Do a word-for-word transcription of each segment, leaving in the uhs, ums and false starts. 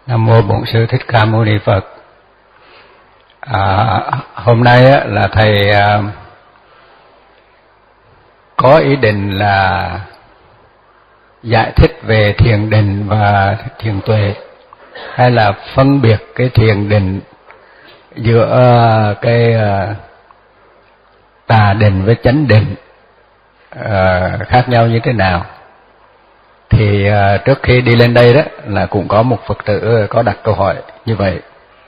Nam mô Bổn Sư Thích Ca Mâu Ni Phật. À, hôm nay á, là thầy à, có ý định là giải thích về thiền định và thiền tuệ, hay là phân biệt cái thiền định giữa uh, cái uh, tà định với chánh định uh, khác nhau như thế nào. Thì uh, trước khi đi lên đây đó là cũng có một Phật tử có đặt câu hỏi như vậy.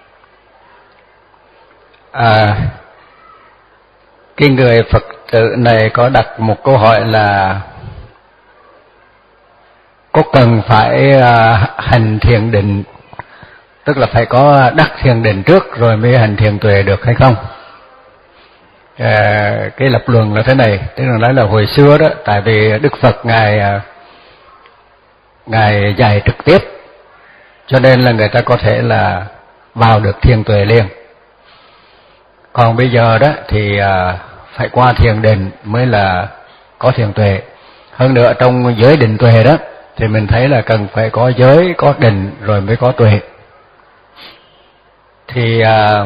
À, cái người Phật tử này có đặt một câu hỏi là có cần phải uh, hành thiền định, tức là phải có đắc thiền định trước rồi mới hành thiền tuệ được hay không? À, cái lập luận là thế này, tức là nói là hồi xưa đó, tại vì Đức Phật ngài ngài dạy trực tiếp, cho nên là người ta có thể là vào được thiền tuệ liền. Còn bây giờ đó thì à, phải qua thiền định mới là có thiền tuệ. Hơn nữa trong giới định tuệ đó thì mình thấy là cần phải có giới, có định rồi mới có tuệ. Thì à,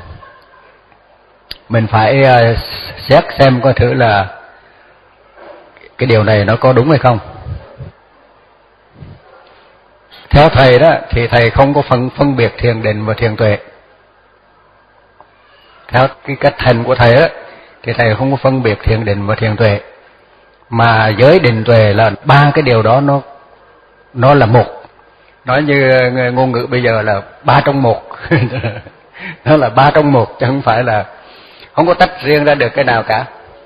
mình phải à, xét xem coi thử là cái điều này nó có đúng hay không. Theo thầy đó thì thầy không có phân phân biệt thiền định và thiền tuệ. Theo cái cách hành của thầy đó thì thầy không có phân biệt thiền định và thiền tuệ, mà giới định tuệ là ba cái điều đó nó nó là một. Nói như ngôn ngữ bây giờ là ba trong một. Nó là ba trong một, chứ không phải là không có tách riêng ra được cái nào cả.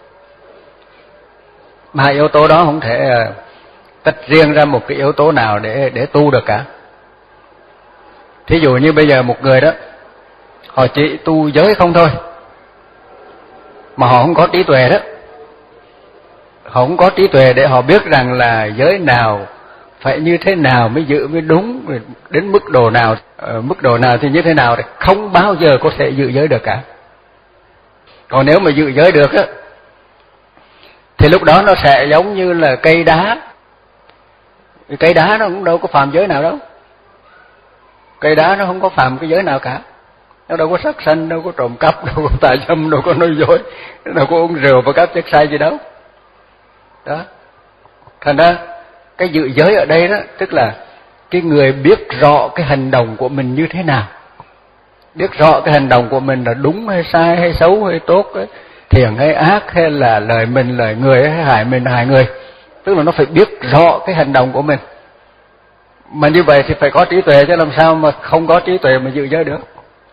Ba yếu tố đó không thể tách riêng ra một cái yếu tố nào để để tu được cả. Thí dụ như bây giờ một người đó, họ chỉ tu giới không thôi, mà họ không có trí tuệ đó. Họ không có trí tuệ để họ biết rằng là giới nào phải như thế nào mới giữ mới đúng, đến mức độ nào, mức độ nào thì như thế nào, thì không bao giờ có thể giữ giới được cả. Còn nếu mà giữ giới được á, thì lúc đó nó sẽ giống như là cây đá. Cây đá nó cũng đâu có phạm giới nào đâu. Cây đá nó không có phạm cái giới nào cả. Nó đâu có sát sanh, đâu có trộm cắp, đâu có tà dâm, đâu có nói dối, đâu có uống rượu và các chất say gì đâu. Đó. Thành ra cái giữ giới ở đây đó, tức là cái người biết rõ cái hành động của mình như thế nào, biết rõ cái hành động của mình là đúng hay sai, hay xấu hay tốt, hay thiện hay ác, hay là lời mình lời người, hay hại mình hại người. Tức là nó phải biết rõ cái hành động của mình. Mà như vậy thì phải có trí tuệ, chứ làm sao mà không có trí tuệ mà giữ giới được.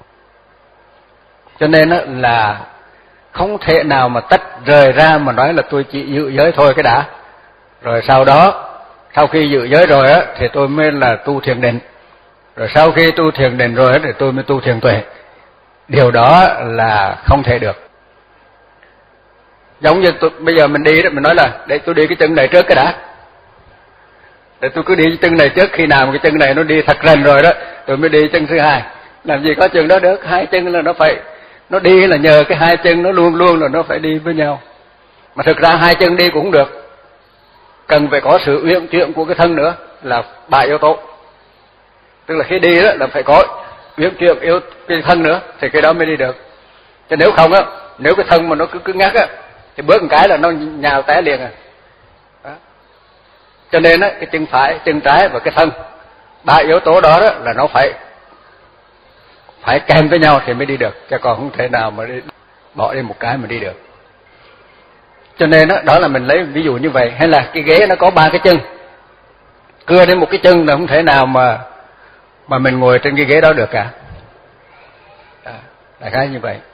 Cho nên là không thể nào mà tách rời ra mà nói là tôi chỉ giữ giới thôi cái đã, rồi sau đó sau khi giữ giới rồi á thì tôi mới là tu thiền định, rồi sau khi tu thiền định rồi á thì tôi mới tu thiền tuệ. Điều đó là không thể được. Giống như tôi, bây giờ mình đi đó, mình nói là để tôi đi cái chân này trước cái đã, để tôi cứ đi cái chân này trước, khi nào mà cái chân này nó đi thật rành rồi đó tôi mới đi chân thứ hai. Làm gì có chân đó được. Hai chân là nó phải, nó đi là nhờ cái hai chân nó luôn luôn là nó phải đi với nhau. Mà thực ra hai chân đi cũng không được, cần phải có sự uyển chuyển của cái thân nữa, là ba yếu tố. Tức là khi đi đó là phải có uyển chuyển yếu cái thân nữa thì cái đó mới đi được. Chứ nếu không á, nếu cái thân mà nó cứ cứng ngắc á thì bước một cái là nó nhào té liền à. Đó. Cho nên á, cái chân phải, chân trái và cái thân, ba yếu tố đó, đó là nó phải phải kèm với nhau thì mới đi được, chứ còn không thể nào mà đi, bỏ đi một cái mà đi được. Cho nên đó, đó là mình lấy ví dụ như vậy. Hay là cái ghế nó có ba cái chân, cưa đến một cái chân là không thể nào mà mà mình ngồi trên cái ghế đó được cả. À, đại khái như vậy.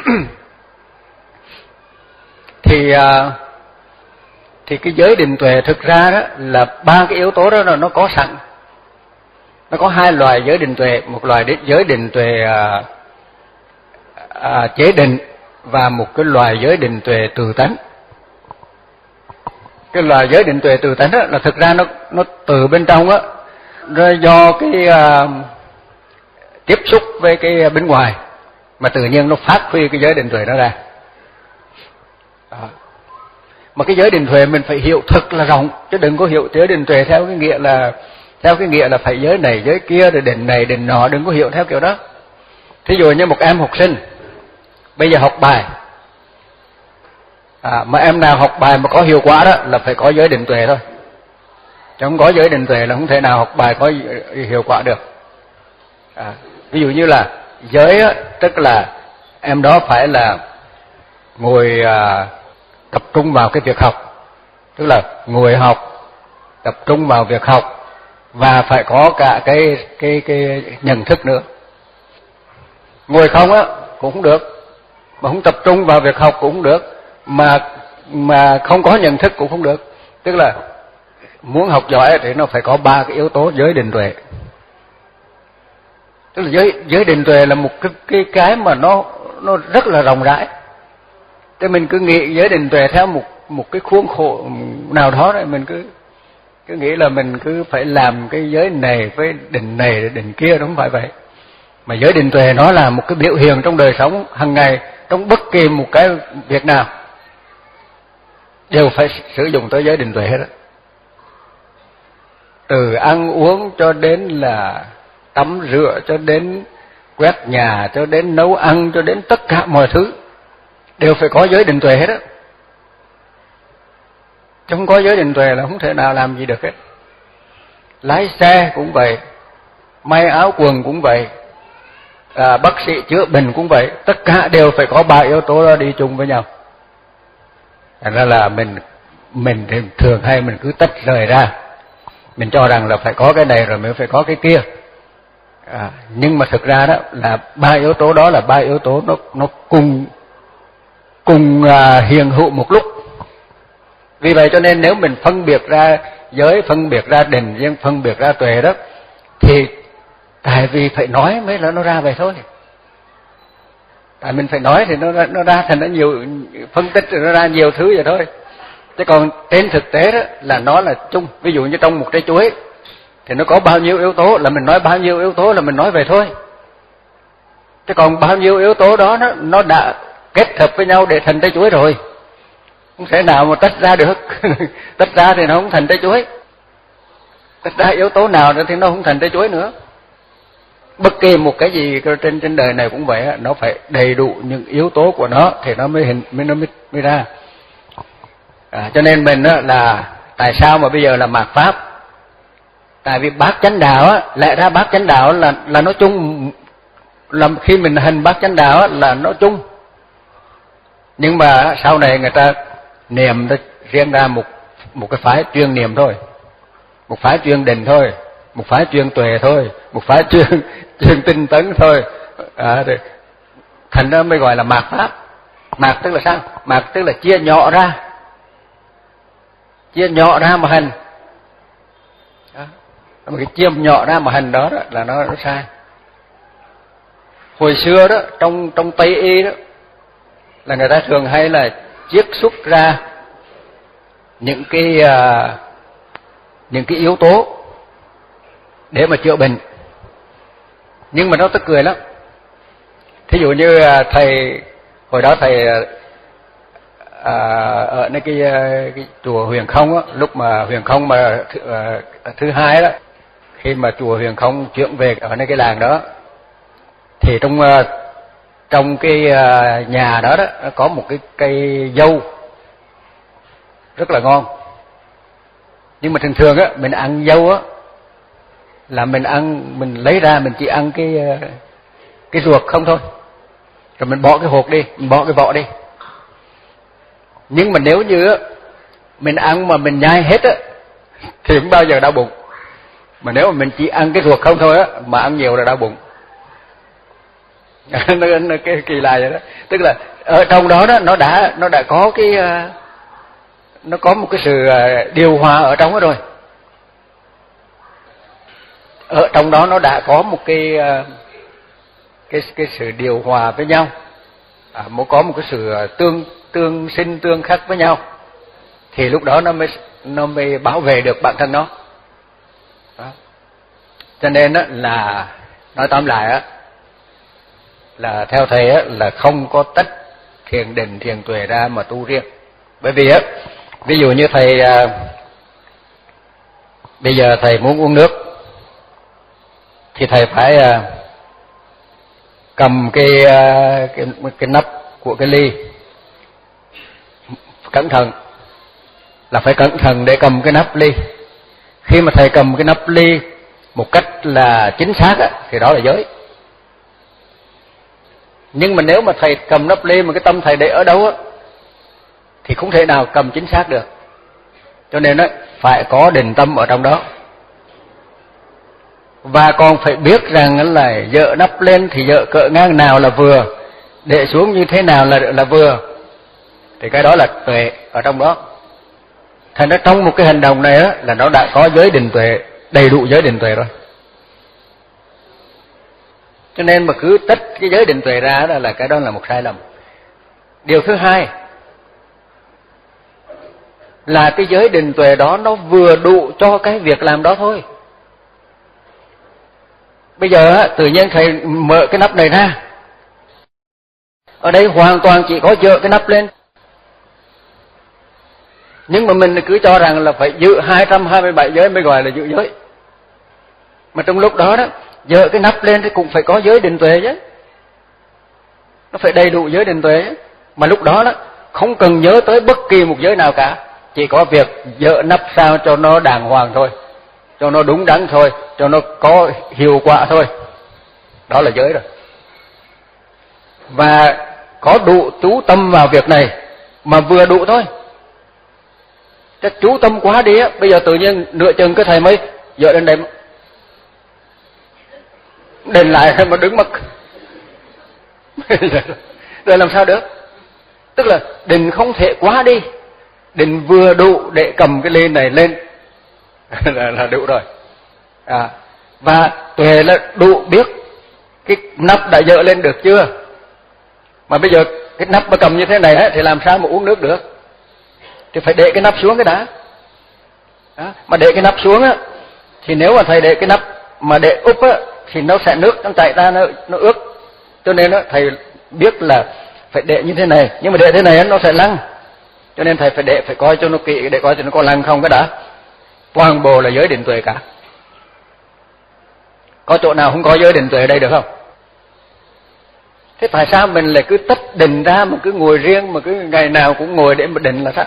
Thì à, thì cái giới định tuệ thực ra đó là ba cái yếu tố đó là nó có sẵn. Nó có hai loại giới định tuệ, một loại giới định tuệ à, à, chế định và một cái loại giới định tuệ từ tánh. Cái loại giới định tuệ từ tánh đó là thực ra nó nó từ bên trong á, nó do cái à, tiếp xúc với cái bên ngoài mà tự nhiên nó phát huy cái giới định tuệ đó ra. Đó. Mà cái giới định tuệ mình phải hiểu thật là rộng, chứ đừng có hiểu giới định tuệ theo cái nghĩa là theo cái nghĩa là phải giới này giới kia rồi định này định nọ, đừng có hiểu theo kiểu đó. Thí dụ như một em học sinh bây giờ học bài, à, mà em nào học bài mà có hiệu quả đó là phải có giới định tuệ thôi, chứ không có giới định tuệ là không thể nào học bài có hiệu quả được. À, ví dụ như là giới á, tức là em đó phải là ngồi à, tập trung vào cái việc học, tức là ngồi học, tập trung vào việc học và phải có cả cái cái cái nhận thức nữa. Ngồi không á cũng không được, mà không tập trung vào việc học cũng không được, mà mà không có nhận thức cũng không được. Tức là muốn học giỏi thì nó phải có ba cái yếu tố giới định tuệ. Tức là giới giới định tuệ là một cái cái cái mà nó nó rất là rộng rãi. Thế mình cứ nghĩ giới định tuệ theo một một cái khuôn khổ nào đó này, mình cứ cứ nghĩ là mình cứ phải làm cái giới này với định này định kia, đúng không phải vậy. Mà giới định tuệ nó là một cái biểu hiện trong đời sống hàng ngày, trong bất kỳ một cái việc nào đều phải sử dụng tới giới định tuệ hết đó. Từ ăn uống cho đến là tắm rửa, cho đến quét nhà, cho đến nấu ăn, cho đến tất cả mọi thứ đều phải có giới định tuệ hết á. Chứ không có giới định tuệ là không thể nào làm gì được hết. Lái xe cũng vậy, may áo quần cũng vậy, à, bác sĩ chữa bệnh cũng vậy, tất cả đều phải có ba yếu tố đó đi chung với nhau. Thành ra là mình mình thì thường hay mình cứ tách rời ra, mình cho rằng là phải có cái này rồi mới phải có cái kia. À, nhưng mà thực ra đó là ba yếu tố đó là ba yếu tố nó nó cùng cùng à, hiện hữu một lúc. Vì vậy cho nên nếu mình phân biệt ra giới, phân biệt ra định, phân biệt ra tuệ đó, thì tại vì phải nói mới là nó ra vậy thôi. Tại mình phải nói thì nó nó ra thành nó nhiều, phân tích rồi nó ra nhiều thứ vậy thôi. Chứ còn trên thực tế đó là nó là chung. Ví dụ như trong một trái chuối thì nó có bao nhiêu yếu tố là mình nói bao nhiêu yếu tố là mình nói vậy thôi. Chứ còn bao nhiêu yếu tố đó nó, nó đã kết hợp với nhau để thành trái chuối rồi, không thể nào mà tách ra được. Tách ra thì nó không thành trái chuối, tách ra yếu tố nào nữa thì nó không thành trái chuối nữa. Bất kỳ một cái gì trên trên đời này cũng vậy, nó phải đầy đủ những yếu tố của nó thì nó mới hình mới nó mới, mới ra. À, cho nên mình á, là tại sao mà bây giờ là mạt pháp? Tại vì bát chánh đạo á, lẽ ra bát chánh đạo là là nó chung, làm khi mình hành bát chánh đạo á, là nó chung. Nhưng mà sau này người ta niệm riêng ra một một cái phái chuyên niệm thôi, một phái chuyên định thôi, một phái chuyên tuệ thôi, một phái chuyên chuyên tinh tấn thôi. À, thì thành ra mới gọi là mạt pháp. Mạt tức là sao? Mạt tức là chia nhỏ ra, chia nhỏ ra mà hành. Đó. Mà cái chia nhỏ ra mà hành đó, đó là nó, nó sai. Hồi xưa đó trong trong Tây y đó là người ta thường hay là chiết xuất ra những cái uh, những cái yếu tố để mà chữa bệnh. Nhưng mà nó tức cười lắm. Thí dụ như uh, thầy hồi đó thầy uh, ở nơi cái, uh, cái chùa Huyền Không á, lúc mà Huyền Không mà th, uh, thứ hai đó, khi mà chùa Huyền Không chuyển về ở nơi cái làng đó, thì trong uh, trong cái uh, nhà đó đó có một cái cây dâu rất là ngon. Nhưng mà thường thường á mình ăn dâu á là mình ăn, mình lấy ra mình chỉ ăn cái uh, cái ruột không thôi, rồi mình bỏ cái hột đi, mình bỏ cái vỏ đi. Nhưng mà nếu như á mình ăn mà mình nhai hết á thì không bao giờ đau bụng. Mà nếu mà mình chỉ ăn cái ruột không thôi á, mà ăn nhiều là đau bụng. nó, nó cái kỳ lạ vậy đó. Tức là ở trong đó đó nó đã nó đã có cái uh, nó có một cái sự uh, điều hòa ở trong đó rồi. Ở trong đó nó đã có một cái uh, cái cái sự điều hòa với nhau, à, mới có một cái sự tương tương sinh tương khắc với nhau, thì lúc đó nó mới nó mới bảo vệ được bản thân nó. Đó. Cho nên đó là nói tóm lại á, là theo thầy á là không có tách thiền định thiền tuệ ra mà tu riêng. Bởi vì á, ví dụ như thầy à, bây giờ thầy muốn uống nước, thì thầy phải uh, cầm cái, uh, cái cái nắp của cái ly, cẩn thận, là phải cẩn thận để cầm cái nắp ly. Khi mà thầy cầm cái nắp ly một cách là chính xác á, thì đó là giới. Nhưng mà nếu mà thầy cầm nắp ly mà cái tâm thầy để ở đâu á, thì không thể nào cầm chính xác được. Cho nên á, phải có định tâm ở trong đó. Và còn phải biết rằng là dỡ nắp lên thì dỡ cỡ ngang nào là vừa, để xuống như thế nào là là vừa. Thì cái đó là tuệ ở trong đó. Thành ra trong một cái hành động này á, là nó đã có giới định tuệ, đầy đủ giới định tuệ rồi. Cho nên mà cứ tách cái giới định tuệ ra đó là cái đó là một sai lầm. Điều thứ hai là cái giới định tuệ đó nó vừa đủ cho cái việc làm đó thôi. Bây giờ á, tự nhiên thầy mở cái nắp này ra, ở đây hoàn toàn chỉ có dỡ cái nắp lên. Nhưng mà mình cứ cho rằng là phải giữ hai trăm hai mươi bảy giới mới gọi là giữ giới. Mà trong lúc đó đó, dỡ cái nắp lên thì cũng phải có giới định tuệ chứ. Nó phải đầy đủ giới định tuệ chứ. Mà lúc đó đó, không cần nhớ tới bất kỳ một giới nào cả. Chỉ có việc dỡ nắp sao cho nó đàng hoàng thôi, cho nó đúng đắn thôi, cho nó có hiệu quả thôi. Đó là giới rồi. Và có đủ chú tâm vào việc này, mà vừa đủ thôi. Chắc chú tâm quá đi á, bây giờ tự nhiên nửa chừng cái thầy mới dỡ lên đây, đền lại mà đứng mất. Rồi làm sao được? Tức là định không thể quá đi, định vừa đủ để cầm cái ly này lên là, là đủ rồi. À, và tuệ là đủ biết cái nắp đã dỡ lên được chưa. Mà bây giờ cái nắp mà cầm như thế này á, thì làm sao mà uống nước được? Thì phải để cái nắp xuống cái đã. Đó. Mà để cái nắp xuống á, thì nếu mà thầy để cái nắp mà để úp á, thì nó sẽ nước nó chảy ra, nó, nó ướt. Cho nên á, thầy biết là phải để như thế này, nhưng mà để thế này á, nó sẽ lăn. Cho nên thầy phải để, phải coi cho nó kỹ, để coi cho nó có lăn không cái đã. Toàn bộ là giới định tuệ cả. Có chỗ nào không có giới định tuệ ở đây được không? Thế tại sao mình lại cứ tách định ra mà cứ ngồi riêng, mà cứ ngày nào cũng ngồi để mà định là sao?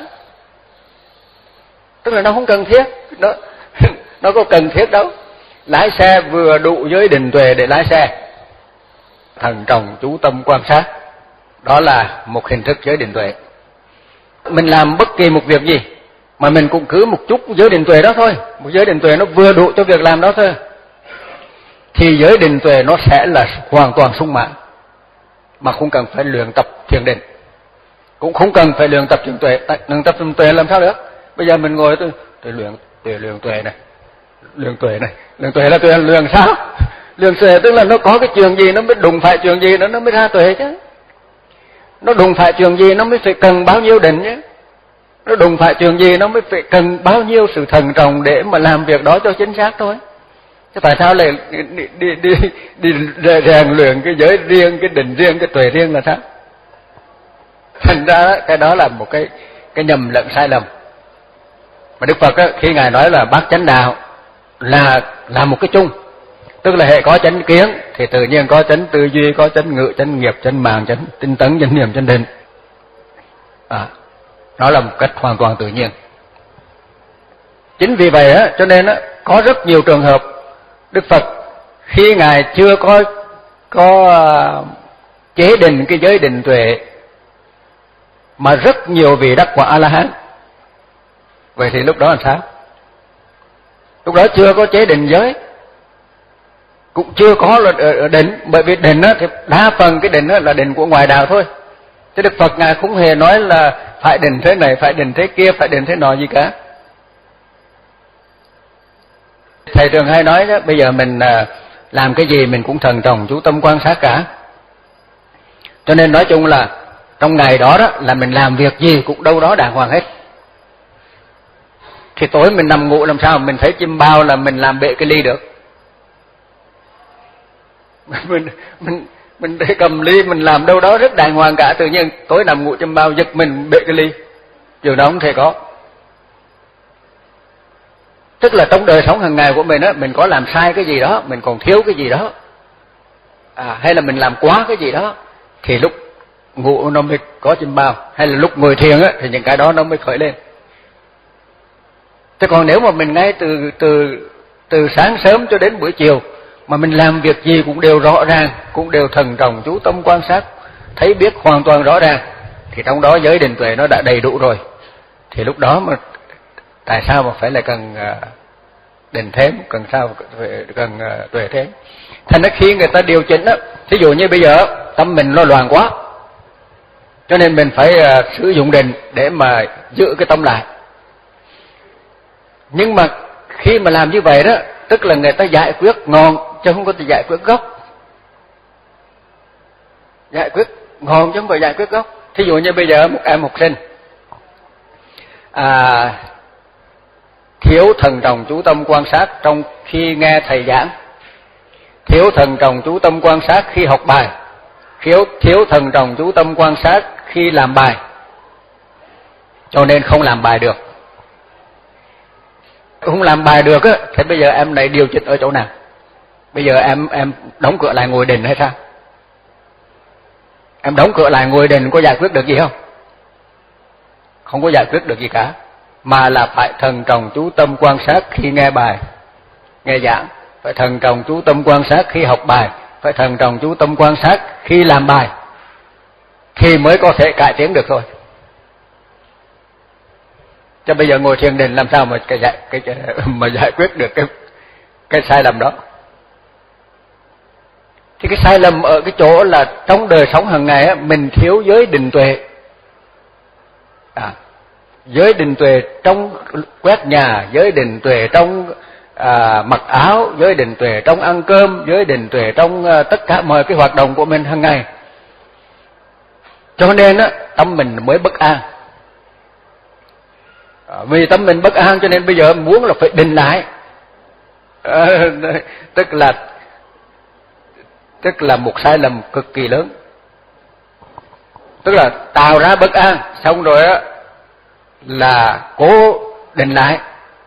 Tức là nó không cần thiết, nó nó có cần thiết đâu. Lái xe vừa đủ giới định tuệ để lái xe, thận trọng chú tâm quan sát, đó là một hình thức giới định tuệ. Mình làm bất kỳ một việc gì mà mình cũng cứ một chút giới định tuệ đó thôi, một giới định tuệ nó vừa đủ cho việc làm đó thôi, thì giới định tuệ nó sẽ là hoàn toàn sung mãn, mà không cần phải luyện tập thiền định, cũng không cần phải luyện tập thiền tuệ. Luyện tập thiền tuệ làm sao được? Bây giờ mình ngồi tôi tôi luyện tôi luyện tuệ này, luyện tuệ này, luyện tuệ là tuệ luyện sao? Luyện tuệ tức là nó có cái chuyện gì nó mới đụng phải chuyện gì nó nó mới ra tuệ chứ. Nó đụng phải chuyện gì nó mới phải cần bao nhiêu định chứ. Nó đụng phải chuyện gì nó mới phải cần bao nhiêu sự thận trọng để mà làm việc đó cho chính xác thôi. Chứ tại sao lại đi đi đi, đi rèn luyện cái giới riêng, cái định riêng, cái tuệ riêng là sao? Thành ra cái đó là một cái cái nhầm lẫn sai lầm. Mà Đức Phật á, khi Ngài nói là bát chánh đạo là là một cái chung, tức là hệ có chánh kiến thì tự nhiên có chánh tư duy, có chánh ngữ, chánh nghiệp, chánh mạng, chánh tinh tấn, chánh niệm, chánh định. À, nó là một cách hoàn toàn tự nhiên. Chính vì vậy á, cho nên á, có rất nhiều trường hợp Đức Phật khi Ngài chưa có có chế định cái giới định tuệ, mà rất nhiều vị đắc quả A-la-hán. Vậy thì lúc đó làm sao? Lúc đó chưa có chế định giới, cũng chưa có là định, bởi vì định á, thì đa phần cái định á, là định của ngoại đạo thôi. Chứ Đức Phật Ngài không hề nói là phải định thế này, phải định thế kia, phải định thế nọ gì cả. Thầy thường hay nói đó, bây giờ mình làm cái gì mình cũng thần trọng chú tâm quan sát cả. Cho nên nói chung là trong ngày đó đó là mình làm việc gì cũng đâu đó đàng hoàng hết. Thì tối mình nằm ngủ làm sao mình thấy chim bao là mình làm bể cái ly được? Mình mình mình để cầm ly mình làm đâu đó rất đàng hoàng cả, tự nhiên tối nằm ngủ chim bao giật mình bể cái ly, điều đó không thể có. Tức là trong đời sống hàng ngày của mình á, mình có làm sai cái gì đó, mình còn thiếu cái gì đó, à, hay là mình làm quá cái gì đó, thì lúc ngủ nó mới có chim bao, hay là lúc ngồi thiền á thì những cái đó nó mới khởi lên. Thế còn nếu mà mình ngay từ từ từ sáng sớm cho đến buổi chiều mà mình làm việc gì cũng đều rõ ràng, cũng đều thần trọng chú tâm quan sát, thấy biết hoàn toàn rõ ràng, thì trong đó giới định tuệ nó đã đầy đủ rồi. Thì lúc đó mà tại sao mà phải là cần định thêm, cần sao cần tuệ thêm. Thành ra khi người ta điều chỉnh á, thí dụ như bây giờ tâm mình nó loạn quá, cho nên mình phải uh, sử dụng định để mà giữ cái tâm lại. Nhưng mà khi mà làm như vậy đó, tức là người ta giải quyết ngọn chứ không có giải quyết gốc. Giải quyết ngọn chứ không phải giải quyết gốc. Thí dụ như bây giờ một em học sinh à, thiếu thần trọng chú tâm quan sát trong khi nghe thầy giảng, thiếu thần trọng chú tâm quan sát khi học bài, thiếu thiếu thần trọng chú tâm quan sát khi làm bài, cho nên không làm bài được. Không làm bài được á, thì bây giờ em này điều chỉnh ở chỗ nào? Bây giờ em em đóng cửa lại ngồi định hay sao? Em đóng cửa lại ngồi định có giải quyết được gì không? Không có giải quyết được gì cả, mà là phải thần trọng chú tâm quan sát khi nghe bài, nghe giảng, phải thần trọng chú tâm quan sát khi học bài, phải thần trọng chú tâm quan sát khi làm bài, thì mới có thể cải tiến được thôi. Chứ bây giờ ngồi thiền định làm sao mà cái giải cái, cái mà giải quyết được cái cái sai lầm đó. Thì cái sai lầm ở cái chỗ là trong đời sống hàng ngày á, mình thiếu giới định tuệ. À, giới định tuệ trong quét nhà, giới định tuệ trong à, mặc áo, giới định tuệ trong ăn cơm, giới định tuệ trong à, tất cả mọi cái hoạt động của mình hàng ngày. Cho nên á, tâm mình mới bất an. À, vì tâm mình bất an cho nên bây giờ muốn là phải định lại. À, tức là tức là một sai lầm cực kỳ lớn. Tức là tạo ra bất an, xong rồi á là cố định lại.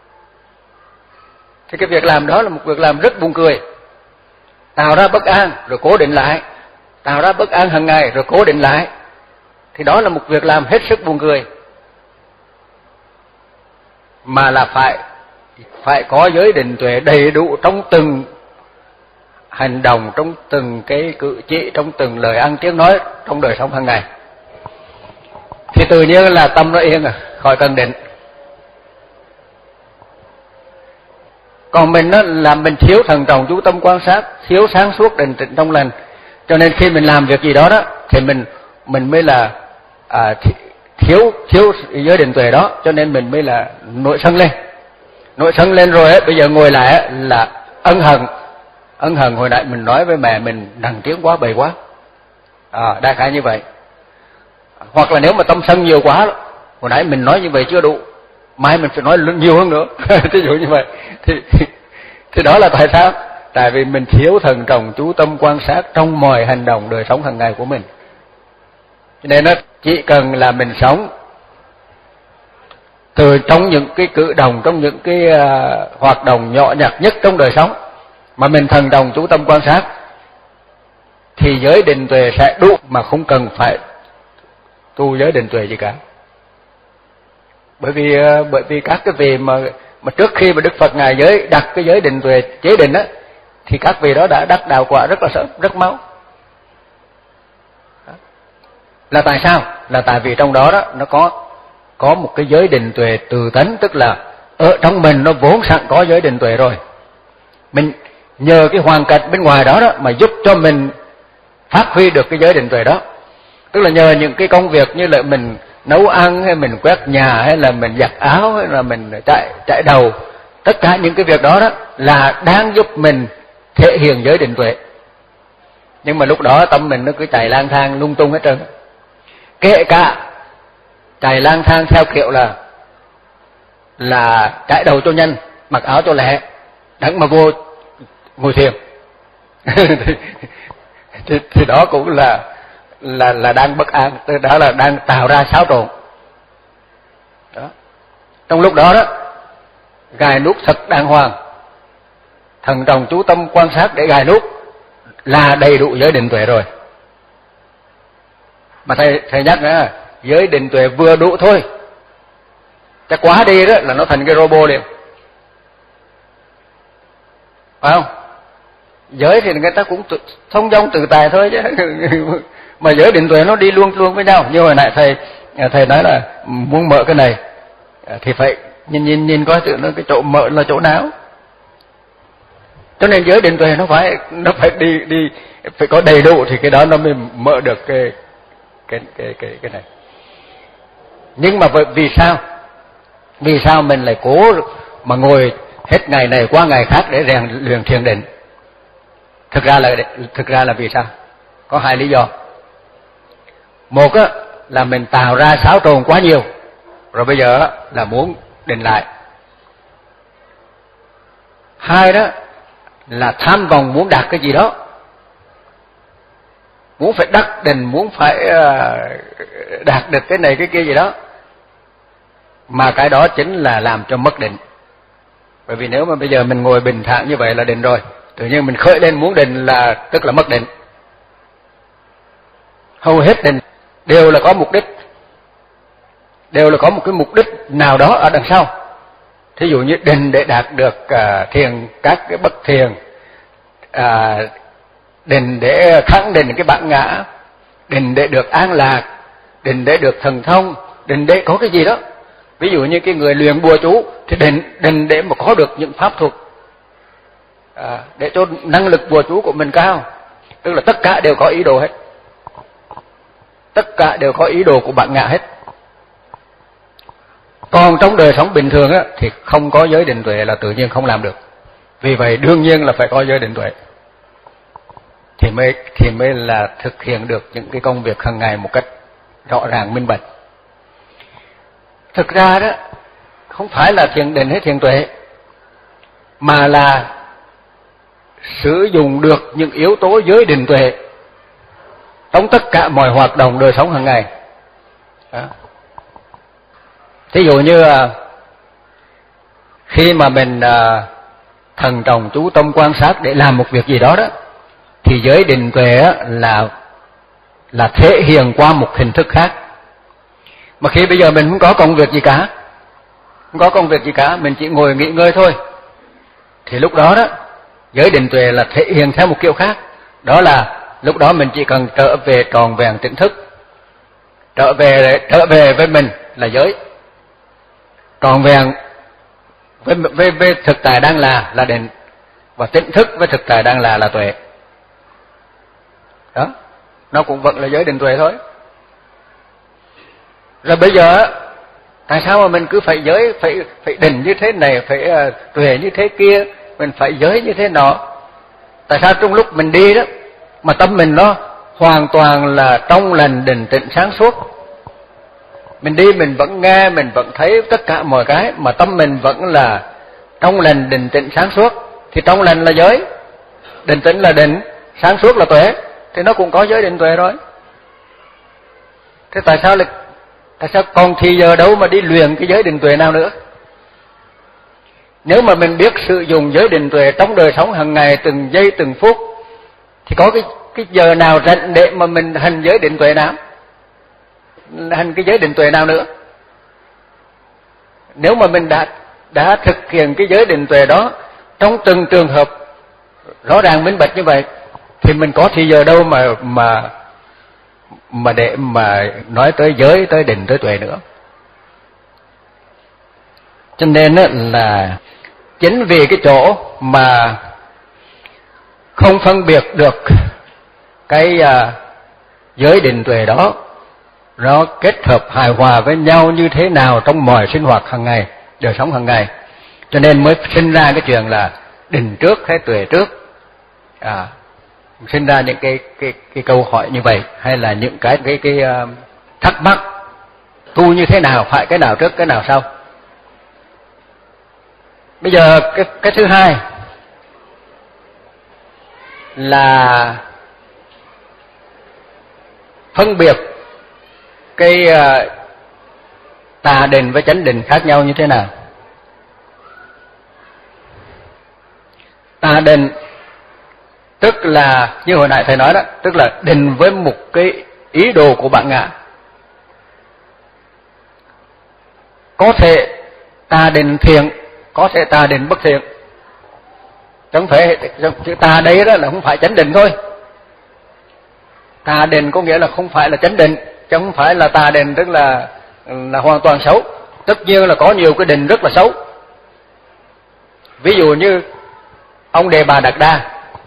Thì cái việc làm đó là một việc làm rất buồn cười. Tạo ra bất an rồi cố định lại, tạo ra bất an hàng ngày rồi cố định lại, thì đó là một việc làm hết sức buồn cười. Mà là phải phải có giới định tuệ đầy đủ trong từng hành động, trong từng cái cử chỉ, trong từng lời ăn tiếng nói trong đời sống hàng ngày, thì tự nhiên là tâm nó yên à, khỏi cần định. Còn mình đó là mình thiếu thần trọng chú tâm quan sát, thiếu sáng suốt định tĩnh trong lành, cho nên khi mình làm việc gì đó đó thì mình mình mới là à, thiếu thiếu giới định tuệ đó, cho nên mình mới là nổi sân lên. Nổi sân lên rồi ấy, bây giờ ngồi lại ấy, là ân hận. Ân hận hồi nãy mình nói với mẹ mình đằng tiếng quá bầy quá, à, đại khái như vậy. Hoặc là nếu mà tâm sân nhiều quá, hồi nãy mình nói như vậy chưa đủ, mai mình phải nói nhiều hơn nữa. Ví dụ như vậy thì, thì thì đó là tại sao? Tại vì mình thiếu thần trọng chú tâm quan sát trong mọi hành động đời sống hàng ngày của mình. Cho nên nó chỉ cần là mình sống từ trong những cái cử động, trong những cái uh, hoạt động nhỏ nhặt nhất trong đời sống mà mình thần trọng chú tâm quan sát, thì giới định tuệ sẽ đủ mà không cần phải tu giới định tuệ gì cả. Bởi vì uh, bởi vì các cái vị mà mà trước khi mà Đức Phật ngài giới đặt cái giới định tuệ chế định á, thì các vị đó đã đắc đạo quả rất là sớm, rất mau. Là tại sao? Là tại vì trong đó đó nó có có một cái giới định tuệ từ tánh, tức là ở trong mình nó vốn sẵn có giới định tuệ rồi. Mình nhờ cái hoàn cảnh bên ngoài đó đó mà giúp cho mình phát huy được cái giới định tuệ đó. Tức là nhờ những cái công việc như là mình nấu ăn, hay mình quét nhà, hay là mình giặt áo, hay là mình chạy chạy đầu, tất cả những cái việc đó đó là đang giúp mình thể hiện giới định tuệ. Nhưng mà lúc đó tâm mình nó cứ chạy lang thang lung tung hết trơn. Kể cả chạy lang thang theo kiểu là là chạy đầu cho nhanh, mặc áo cho lẹ, đặng mà vô ngồi thiền. thì, thì, thì đó cũng là là là đang bất an, đó là đang tạo ra xáo trộn. Đó. Trong lúc đó đó gài nút thật đàng hoàng, thận trọng chú tâm quan sát để gài nút là đầy đủ giới định tuệ rồi. Mà thầy thầy nhắc nữa, giới định tuệ vừa đủ thôi, chắc quá đi đó là nó thành cái robot liền, phải không? Giới thì người ta cũng thông dong tự tại thôi chứ mà giới định tuệ nó đi luôn luôn với nhau. Như hồi nãy thầy thầy nói là muốn mở cái này thì phải nhìn nhìn nhìn coi tự nó cái chỗ mở là chỗ nào. Cho nên giới định tuệ nó phải nó phải đi đi phải có đầy đủ thì cái đó nó mới mở được cái cái cái cái cái này. Nhưng mà vì sao vì sao mình lại cố mà ngồi hết ngày này qua ngày khác để rèn luyện thiền định? Thực ra là thực ra là vì sao? Có hai lý do. Một á, là mình tạo ra xáo trộn quá nhiều, rồi bây giờ là muốn định lại. Hai đó là tham vọng muốn đạt cái gì đó, muốn phải đắc định, muốn phải đạt được cái này cái kia gì đó, mà cái đó chính là làm cho mất định. Bởi vì nếu mà bây giờ mình ngồi bình thản như vậy là định rồi, tự nhiên mình khởi lên muốn định là tức là mất định. Hầu hết định đều là có mục đích, đều là có một cái mục đích nào đó ở đằng sau. Thí dụ như định để đạt được uh, thiền, các cái bậc thiền, uh, định để khẳng định cái bản ngã, định để được an lạc, định để được thần thông, định để có cái gì đó. Ví dụ như cái người luyện bùa chú thì định định để mà có được những pháp thuật à, để cho năng lực bùa chú của mình cao. Tức là tất cả đều có ý đồ hết, tất cả đều có ý đồ của bản ngã hết. Còn trong đời sống bình thường á, thì không có giới định tuệ là tự nhiên không làm được. Vì vậy đương nhiên là phải có giới định tuệ thì mới thì mới là thực hiện được những cái công việc hàng ngày một cách rõ ràng minh bạch. Thực ra đó không phải là thiền định hay thiền tuệ, mà là sử dụng được những yếu tố giới định tuệ trong tất cả mọi hoạt động đời sống hàng ngày. Đó. Thí dụ như khi mà mình thần trọng chú tâm quan sát để làm một việc gì đó đó, thì giới định tuệ là là thể hiện qua một hình thức khác. Mà khi bây giờ mình không có công việc gì cả, không có công việc gì cả, mình chỉ ngồi nghỉ ngơi thôi, thì lúc đó đó giới định tuệ là thể hiện theo một kiểu khác. Đó là lúc đó mình chỉ cần trở về tròn vẹn tỉnh thức, trở về trở về với mình là giới, tròn vẹn với, với, với thực tại đang là là định, và tỉnh thức với thực tại đang là là tuệ. Đó, nó cũng vẫn là giới định tuệ thôi. Rồi bây giờ tại sao mà mình cứ phải giới, phải phải định như thế này, phải uh, tuệ như thế kia, mình phải giới như thế nọ? Tại sao trong lúc mình đi đó mà tâm mình nó hoàn toàn là trong lành định tĩnh sáng suốt? Mình đi mình vẫn nghe, mình vẫn thấy tất cả mọi cái, mà tâm mình vẫn là trong lành định tĩnh sáng suốt. Thì trong lành là giới, định tĩnh là định, sáng suốt là tuệ, thì nó cũng có giới định tuệ rồi. Thế tại sao lại tại sao còn thì giờ đâu mà đi luyện cái giới định tuệ nào nữa? Nếu mà mình biết sử dụng giới định tuệ trong đời sống hàng ngày, từng giây từng phút, thì có cái cái giờ nào rảnh để mà mình hành giới định tuệ nào, hành cái giới định tuệ nào nữa? Nếu mà mình đã đã thực hiện cái giới định tuệ đó trong từng trường hợp rõ ràng minh bạch như vậy, thì mình có thì giờ đâu mà mà mà để mà nói tới giới, tới định, tới tuệ nữa. Cho nên là chính vì cái chỗ mà không phân biệt được cái uh, giới định tuệ đó, nó kết hợp hài hòa với nhau như thế nào trong mọi sinh hoạt hàng ngày, đời sống hàng ngày, cho nên mới sinh ra cái chuyện là định trước hay tuệ trước, à, sinh ra những cái cái cái câu hỏi như vậy, hay là những cái cái cái uh, thắc mắc tu như thế nào, phải cái nào trước cái nào sau. Bây giờ cái cái thứ hai là phân biệt cái uh, tà định với chánh định khác nhau như thế nào. tà định tức là như hồi nãy thầy nói đó, tức là định với một cái ý đồ của bản ngã. Có thể tà định thiện, có thể tà định bất thiện. Chẳng phải chữ tà đấy đó là không phải chánh định thôi. Tà định có nghĩa là không phải là chánh định, chứ không phải là tà định tức là là hoàn toàn xấu. Tất nhiên là có nhiều cái định rất là xấu. Ví dụ như ông Đề Bà Đạt Đa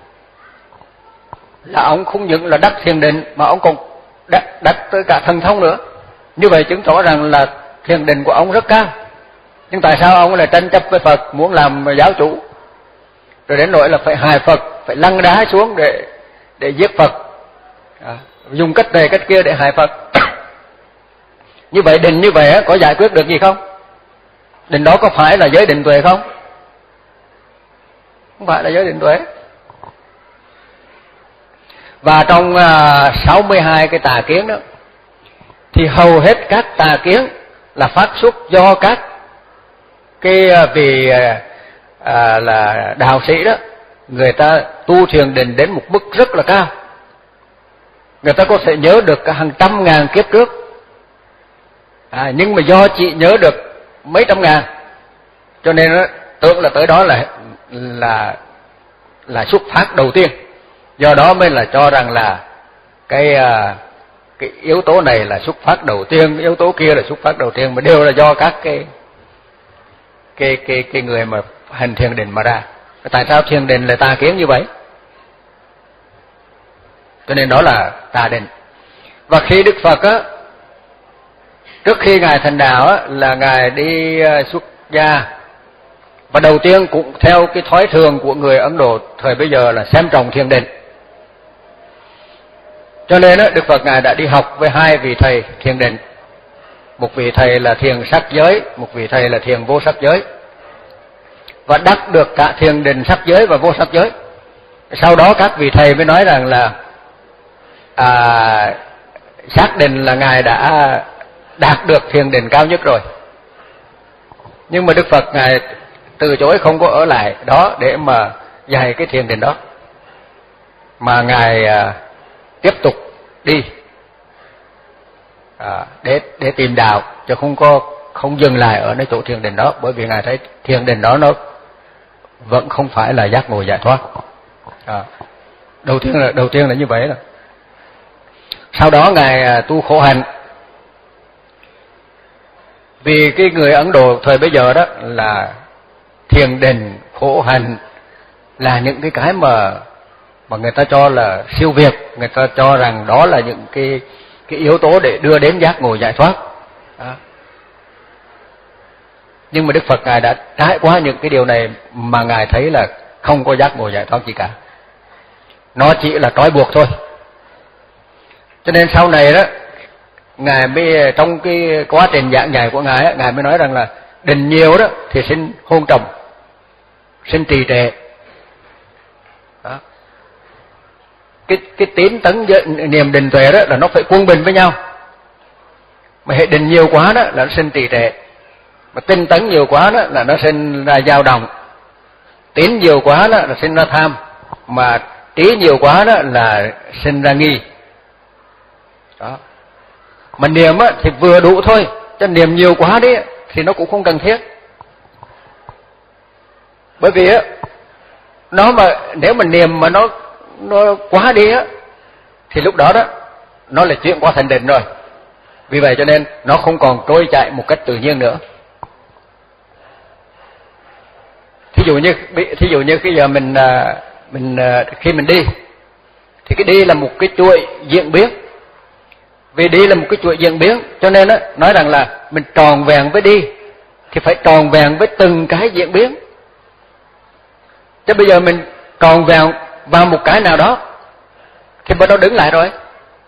là ông không những là đắc thiền định mà ông còn đắc, đắc tới cả thần thông nữa. Như vậy chứng tỏ rằng là thiền định của ông rất cao. Nhưng tại sao ông lại tranh chấp với Phật, muốn làm giáo chủ, rồi đến nỗi là phải hại Phật, phải lăn đá xuống để để giết Phật, à, dùng cách này cách kia để hại Phật. Như vậy định như vậy có giải quyết được gì không? Định đó có phải là giới định tuệ không? Không phải là giới định tuệ. Và trong uh, sáu mươi hai cái tà kiến đó thì hầu hết các tà kiến là phát xuất do các cái uh, vị uh, uh, là đạo sĩ đó, người ta tu thiền định đến một mức rất là cao. Người ta có thể nhớ được cả hàng trăm ngàn kiếp trước, à, nhưng mà do chị nhớ được mấy trăm ngàn cho nên nó tưởng là tới đó là là là xuất phát đầu tiên. Do đó mới là cho rằng là cái cái yếu tố này là xuất phát đầu tiên, yếu tố kia là xuất phát đầu tiên, mà đều là do các cái cái cái cái người mà hành thiền định mà ra. Tại sao thiền định lại tà kiến như vậy? Cho nên đó là tà định. Và khi Đức Phật á, trước khi ngài thành đạo á, là ngài đi xuất gia, và đầu tiên cũng theo cái thói thường của người Ấn Độ thời bây giờ là xem trọng thiền định. Cho nên đó, Đức Phật ngài đã đi học với hai vị thầy thiền định. Một vị thầy là thiền sắc giới, một vị thầy là thiền vô sắc giới. Và đắc được cả thiền định sắc giới và vô sắc giới. Sau đó các vị thầy mới nói rằng là à, xác định là ngài đã đạt được thiền định cao nhất rồi. Nhưng mà Đức Phật ngài từ chối không có ở lại đó để mà dạy cái thiền định đó, mà ngài à, tiếp tục đi à, để để tìm đạo, chứ không có không dừng lại ở nơi chỗ thiền định đó, bởi vì ngài thấy thiền định đó nó vẫn không phải là giác ngộ giải thoát. À, đầu tiên là đầu tiên là như vậy. Là sau đó ngài tu khổ hạnh. Vì cái người Ấn Độ thời bây giờ đó là thiền định, khổ hạnh là những cái cái mà mà người ta cho là siêu việt, người ta cho rằng đó là những cái cái yếu tố để đưa đến giác ngộ giải thoát. Đó. Nhưng mà Đức Phật ngài đã trải qua những cái điều này mà ngài thấy là không có giác ngộ giải thoát gì cả. Nó chỉ là trói buộc thôi. Cho nên sau này đó, ngài mới trong cái quá trình giảng dạy của ngài, ngài mới nói rằng là định nhiều đó thì sinh hôn trầm, sinh trì trệ. Đó. Cái cái tín tấn niệm định tuệ đó là nó phải quân bình với nhau. Mà hệ định nhiều quá đó là nó sinh trì trệ, mà tinh tấn nhiều quá đó là nó sinh ra dao động, tín nhiều quá đó là sinh ra tham, mà trí nhiều quá đó là sinh ra nghi. Đó. Mà niệm á thì vừa đủ thôi, chứ niệm nhiều quá đấy thì nó cũng không cần thiết. Bởi vì á nó mà nếu mà niệm mà nó nó quá đi á thì lúc đó đó nó là chuyện qua thành định rồi. Vì vậy cho nên nó không còn trôi chảy một cách tự nhiên nữa. Thí dụ như thí dụ như khi giờ mình mình khi mình đi thì cái đi là một cái chuỗi diễn biến. Vì đi là một cái chuỗi diễn biến, cho nên á nói rằng là mình tròn vẹn với đi thì phải tròn vẹn với từng cái diễn biến. Chứ bây giờ mình tròn vẹn vào một cái nào đó thì bắt đầu đứng lại rồi.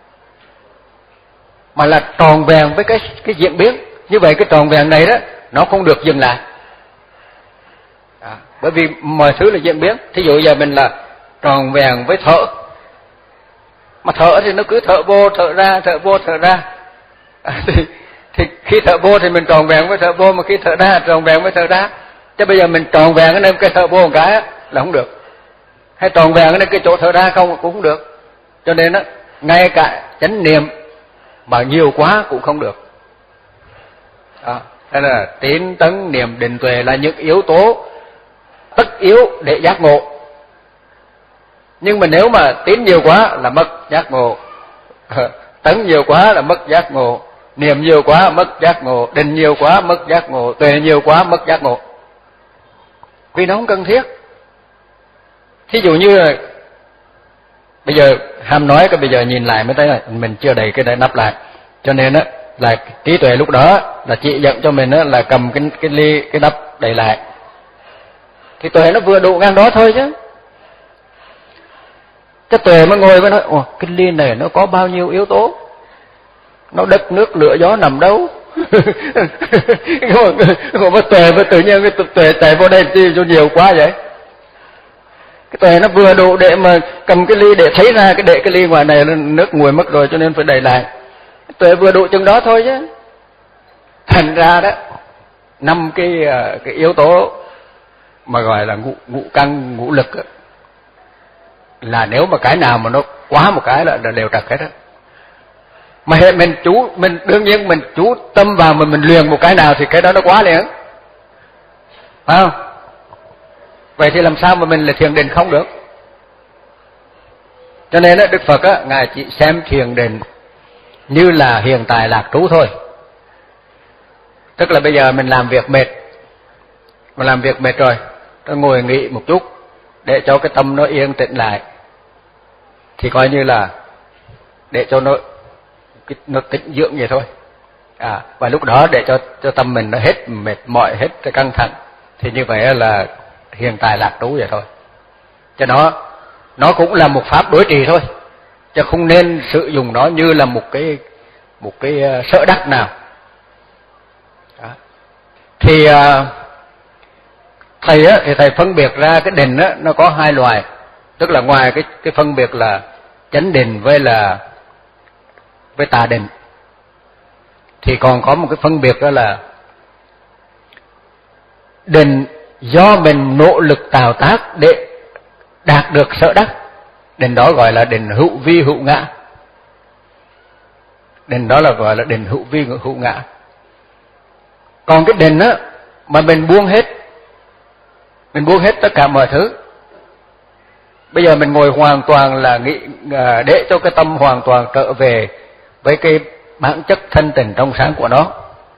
Mà là tròn vẹn với cái cái diễn biến. Như vậy cái tròn vẹn này đó nó không được dừng lại. À, bởi vì mọi thứ là diễn biến. Thí dụ giờ mình là tròn vẹn với thở, mà thở thì nó cứ thở vô thở ra, thở vô thở ra. À, thì, thì khi thở vô thì mình tròn vẹn với thở vô, mà khi thở ra tròn vẹn với thở ra. Chứ bây giờ mình tròn vẹn cái nơi cái thở vô một cái á, là không được. hay tròn vẹn cái cái chỗ thở ra không cũng không được. Cho nên á, ngay cả chánh niệm mà nhiều quá cũng không được. Đó. Thế là tín tấn niệm định tuệ là những yếu tố tất yếu để giác ngộ. Nhưng mà nếu mà tín nhiều quá là mất giác ngộ, tấn nhiều quá là mất giác ngộ, niệm nhiều quá mất giác ngộ, định nhiều quá mất giác ngộ, tuệ nhiều quá mất giác ngộ. Vì nó không cần thiết. Thí dụ như là bây giờ ham nói cái bây giờ nhìn lại mới thấy là mình chưa đầy cái nắp lại, cho nên á là trí tuệ lúc đó là chỉ dẫn cho mình á là cầm cái cái ly cái nắp đầy lại, thì tuệ nó vừa đủ ngang đó thôi chứ. Cái tuệ mà ngồi với nói ồ cái ly này nó có bao nhiêu yếu tố, nó đất nước lửa gió nằm đâu. Không có tuệ mà tự nhiên cái tuệ chạy vô đây chi cho nhiều quá vậy. Cái tuệ nó vừa đủ để mà cầm cái ly để thấy ra cái để cái ly ngoài này nước nguội mất rồi cho nên phải đẩy lại. Cái tuệ vừa đủ chừng đó thôi chứ. Thành ra đó năm cái cái yếu tố mà gọi là ngũ ngũ căn ngũ lực đó, là nếu mà cái nào mà nó quá một cái là đều trật hết á. Mà hiện mình chú mình đương nhiên mình chú tâm vào mà mình luyện một cái nào thì cái đó nó quá liền, phải không? Vậy thì làm sao mà mình là thiền định không được? Cho nên Đức Phật á, ngài chỉ xem thiền định như là hiện tại lạc trú thôi. Tức là bây giờ mình làm việc mệt, mà làm việc mệt rồi, tôi ngồi nghỉ một chút để cho cái tâm nó yên tĩnh lại, thì coi như là để cho nó nó tĩnh dưỡng vậy thôi. À, và lúc đó để cho cho tâm mình nó hết mệt mỏi, hết cái căng thẳng, thì như vậy là hiện tại lạc trú vậy thôi. Cho nó nó cũng là một pháp đối trị thôi, chứ không nên sử dụng nó như là một cái một cái sở đắc nào. Đó. Thì thầy á, thì thầy phân biệt ra cái định á, nó có hai loại, tức là ngoài cái cái phân biệt là chánh định với là với tà định, thì còn có một cái phân biệt đó là định do mình nỗ lực tạo tác để đạt được sở đắc. Định đó gọi là định hữu vi hữu ngã. Định đó là gọi là định hữu vi hữu ngã. Còn cái định á mà mình buông hết, mình buông hết tất cả mọi thứ. Bây giờ mình ngồi hoàn toàn là nghĩ để cho cái tâm hoàn toàn trở về với cái bản chất thanh tịnh trong sáng của nó.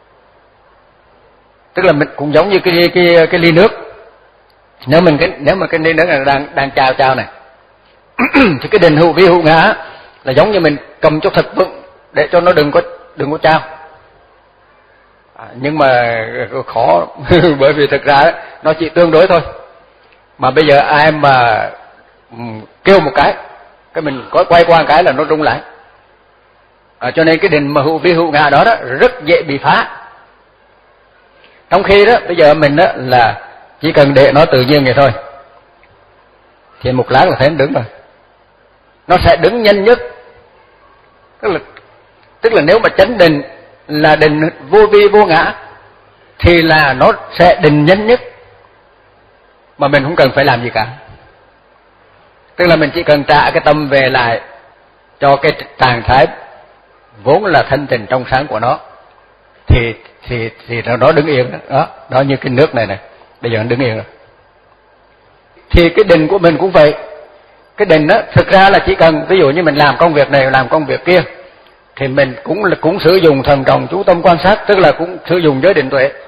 Tức là mình cũng giống như cái cái cái ly nước. Nếu mình cái nếu mà cái ly nước này đang đang trao trao này, thì cái định hữu vi hữu ngã là giống như mình cầm cho thật vững để cho nó đừng có đừng có trao. À, nhưng mà khó bởi vì thực ra nó chỉ tương đối thôi. Mà bây giờ ai mà kêu một cái, cái mình có quay qua một cái là nó rung lại. À, cho nên cái định mà hữu vi hữu ngã đó, đó rất dễ bị phá. Trong khi đó bây giờ mình đó là chỉ cần để nó tự nhiên vậy thôi, thì một lát là thấy nó đứng rồi, nó sẽ đứng nhanh nhất. Tức là tức là nếu mà chánh định là định vô vi vô ngã thì là nó sẽ định nhanh nhất, mà mình không cần phải làm gì cả. Tức là mình chỉ cần trả cái tâm về lại cho cái trạng thái vốn là thanh tịnh trong sáng của nó, thì thì thì nó đứng yên đó. Đó, đó như cái nước này này, bây giờ nó đứng yên rồi. Thì cái định của mình cũng vậy. Cái định đó thực ra là chỉ cần ví dụ như mình làm công việc này làm công việc kia, thì mình cũng là cũng sử dụng thần trọng chú tâm quan sát, tức là cũng sử dụng giới định tuệ.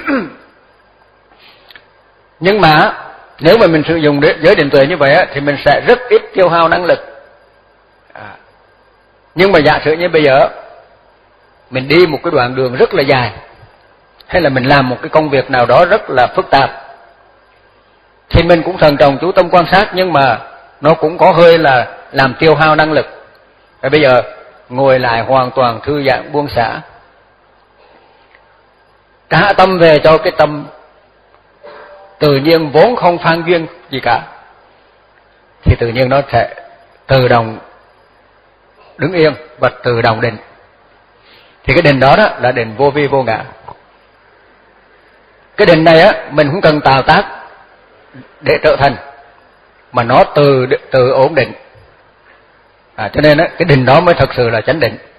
Nhưng mà nếu mà mình sử dụng giới định tuệ như vậy á, thì mình sẽ rất ít tiêu hao năng lực. À. Nhưng mà giả sử như bây giờ mình đi một cái đoạn đường rất là dài, hay là mình làm một cái công việc nào đó rất là phức tạp, thì mình cũng thần trọng chú tâm quan sát, nhưng mà nó cũng có hơi là làm tiêu hao năng lực. Và bây giờ ngồi lại hoàn toàn thư giãn buông xả, trả tâm về cho cái tâm tự nhiên vốn không phan duyên gì cả, thì tự nhiên nó sẽ tự động đứng yên và tự động định. Thì cái định đó, đó là định vô vi vô ngã. Cái định này á mình không cần tạo tác để trở thành, mà nó từ từ ổn định. À, cho nên á, cái định đó mới thực sự là chánh định.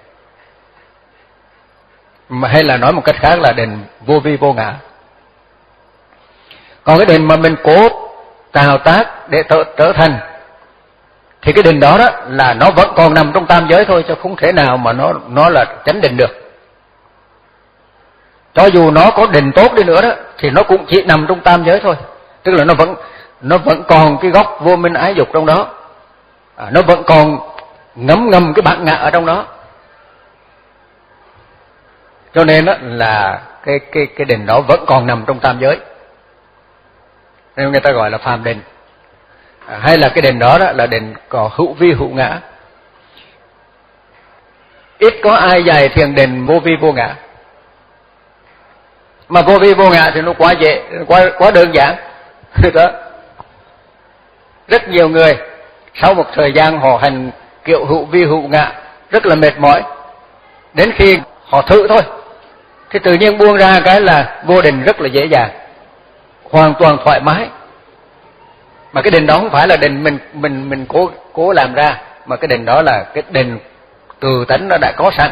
Mà hay là nói một cách khác là định vô vi vô ngã. Còn cái định mà mình cố tạo tác để trở, trở thành thì cái định đó đó là nó vẫn còn nằm trong tam giới thôi, chứ không thể nào mà nó nó là chánh định được. Cho dù nó có định tốt đi nữa đó thì nó cũng chỉ nằm trong tam giới thôi, tức là nó vẫn nó vẫn còn cái gốc vô minh ái dục trong đó, à, nó vẫn còn ngấm ngầm cái bản ngã ở trong đó. Cho nên đó là cái cái cái định đó vẫn còn nằm trong tam giới, nên người ta gọi là phàm định. À, hay là cái định đó, đó là định có hữu vi hữu ngã. Ít có ai dạy thiền định vô vi vô ngã. Mà vô vi vô ngã thì nó quá dễ, quá quá đơn giản. Đó. Rất nhiều người sau một thời gian họ hành kiểu hữu vi hữu ngã rất là mệt mỏi, đến khi họ thử thôi thì tự nhiên buông ra cái là vô định rất là dễ dàng, hoàn toàn thoải mái. Mà cái định đó không phải là định mình mình mình cố cố làm ra, mà cái định đó là cái định từ tánh nó đã có sẵn.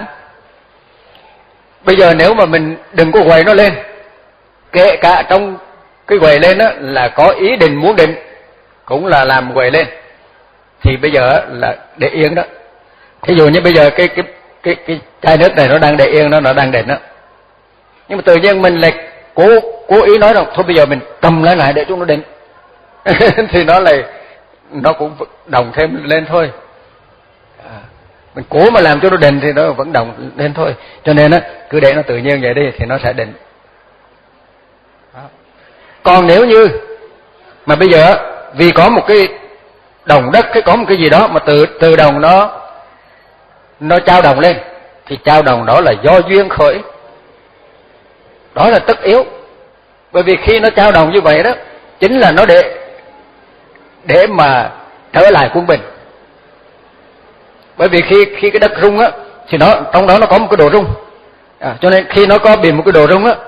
Bây giờ nếu mà mình đừng có quậy nó lên, kể cả trong cái quậy lên đó là có ý định muốn định, cũng là làm quậy lên, thì bây giờ là để yên đó. Thí dụ như bây giờ cái cái cái cái chai nước này nó đang để yên đó, nó đang định đó, nhưng mà tự nhiên mình lại cố cố ý nói rằng thôi bây giờ mình cầm lại lại để chúng nó định thì nó lại nó cũng đồng thêm lên thôi. À, mình cố mà làm cho nó định thì nó vẫn đồng lên thôi. Cho nên á, cứ để nó tự nhiên vậy đi thì nó sẽ định. Đó. Còn nếu như mà bây giờ vì có một cái đồng đất, cái có một cái gì đó mà từ từ đồng nó nó trao đồng lên, thì trao đồng đó là do duyên khởi, đó là tất yếu. Bởi vì khi nó trao đồng như vậy đó, chính là nó để để mà trở lại quân bình. Bởi vì khi khi cái đất rung á thì nó trong đó nó có một cái độ rung, à, cho nên khi nó có bị một cái độ rung á,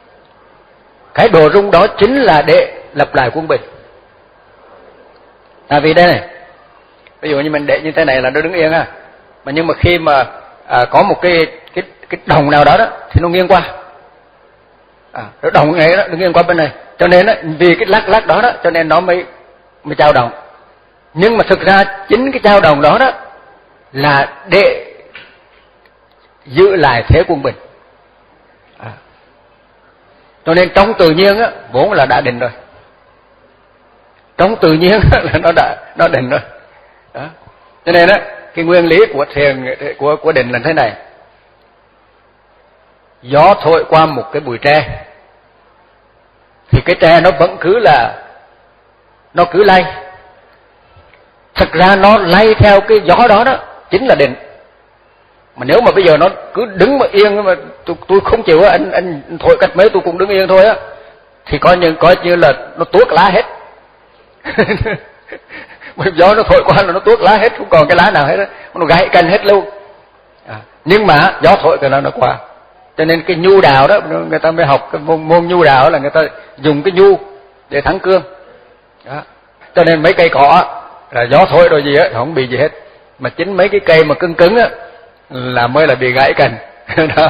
cái độ rung đó chính là để lập lại quân bình. À, vì đây này, ví dụ như mình để như thế này là nó đứng yên á, mà nhưng mà khi mà à, có một cái cái cái đồng nào đó đó thì nó nghiêng qua, à, nó đồng này đó nó nghiêng qua bên này, cho nên á, vì cái lắc lắc đó đó cho nên nó mới mới trao đồng. Nhưng mà thực ra chính cái trao đồng đó đó là để giữ lại thế quân bình. À, cho nên trong tự nhiên á vốn là đã định rồi, trong tự nhiên là nó đã nó định rồi. Đó. Cho nên á cái nguyên lý của thiền của của định là thế này: gió thổi qua một cái bụi tre thì cái tre nó vẫn cứ là nó cứ lay. Thật ra nó lay theo cái gió đó đó chính là định. Mà nếu mà bây giờ nó cứ đứng mà yên mà tôi tôi không chịu á, anh anh thổi cách mấy tôi cũng đứng yên thôi á, thì coi như coi như là nó tuốt lá hết. Bởi gió nó thổi qua là nó tuốt lá hết, không còn cái lá nào hết á, nó gãy cành hết luôn. À, nhưng mà gió thổi cái nó nó qua. Cho nên cái nhu đạo đó người ta mới học cái môn, môn nhu đạo là người ta dùng cái nhu để thắng cương. Đó. Cho nên mấy cây cỏ là gió thổi rồi gì á không bị gì hết, mà chính mấy cái cây mà cứng cứng á là mới là bị gãy cành. Đó.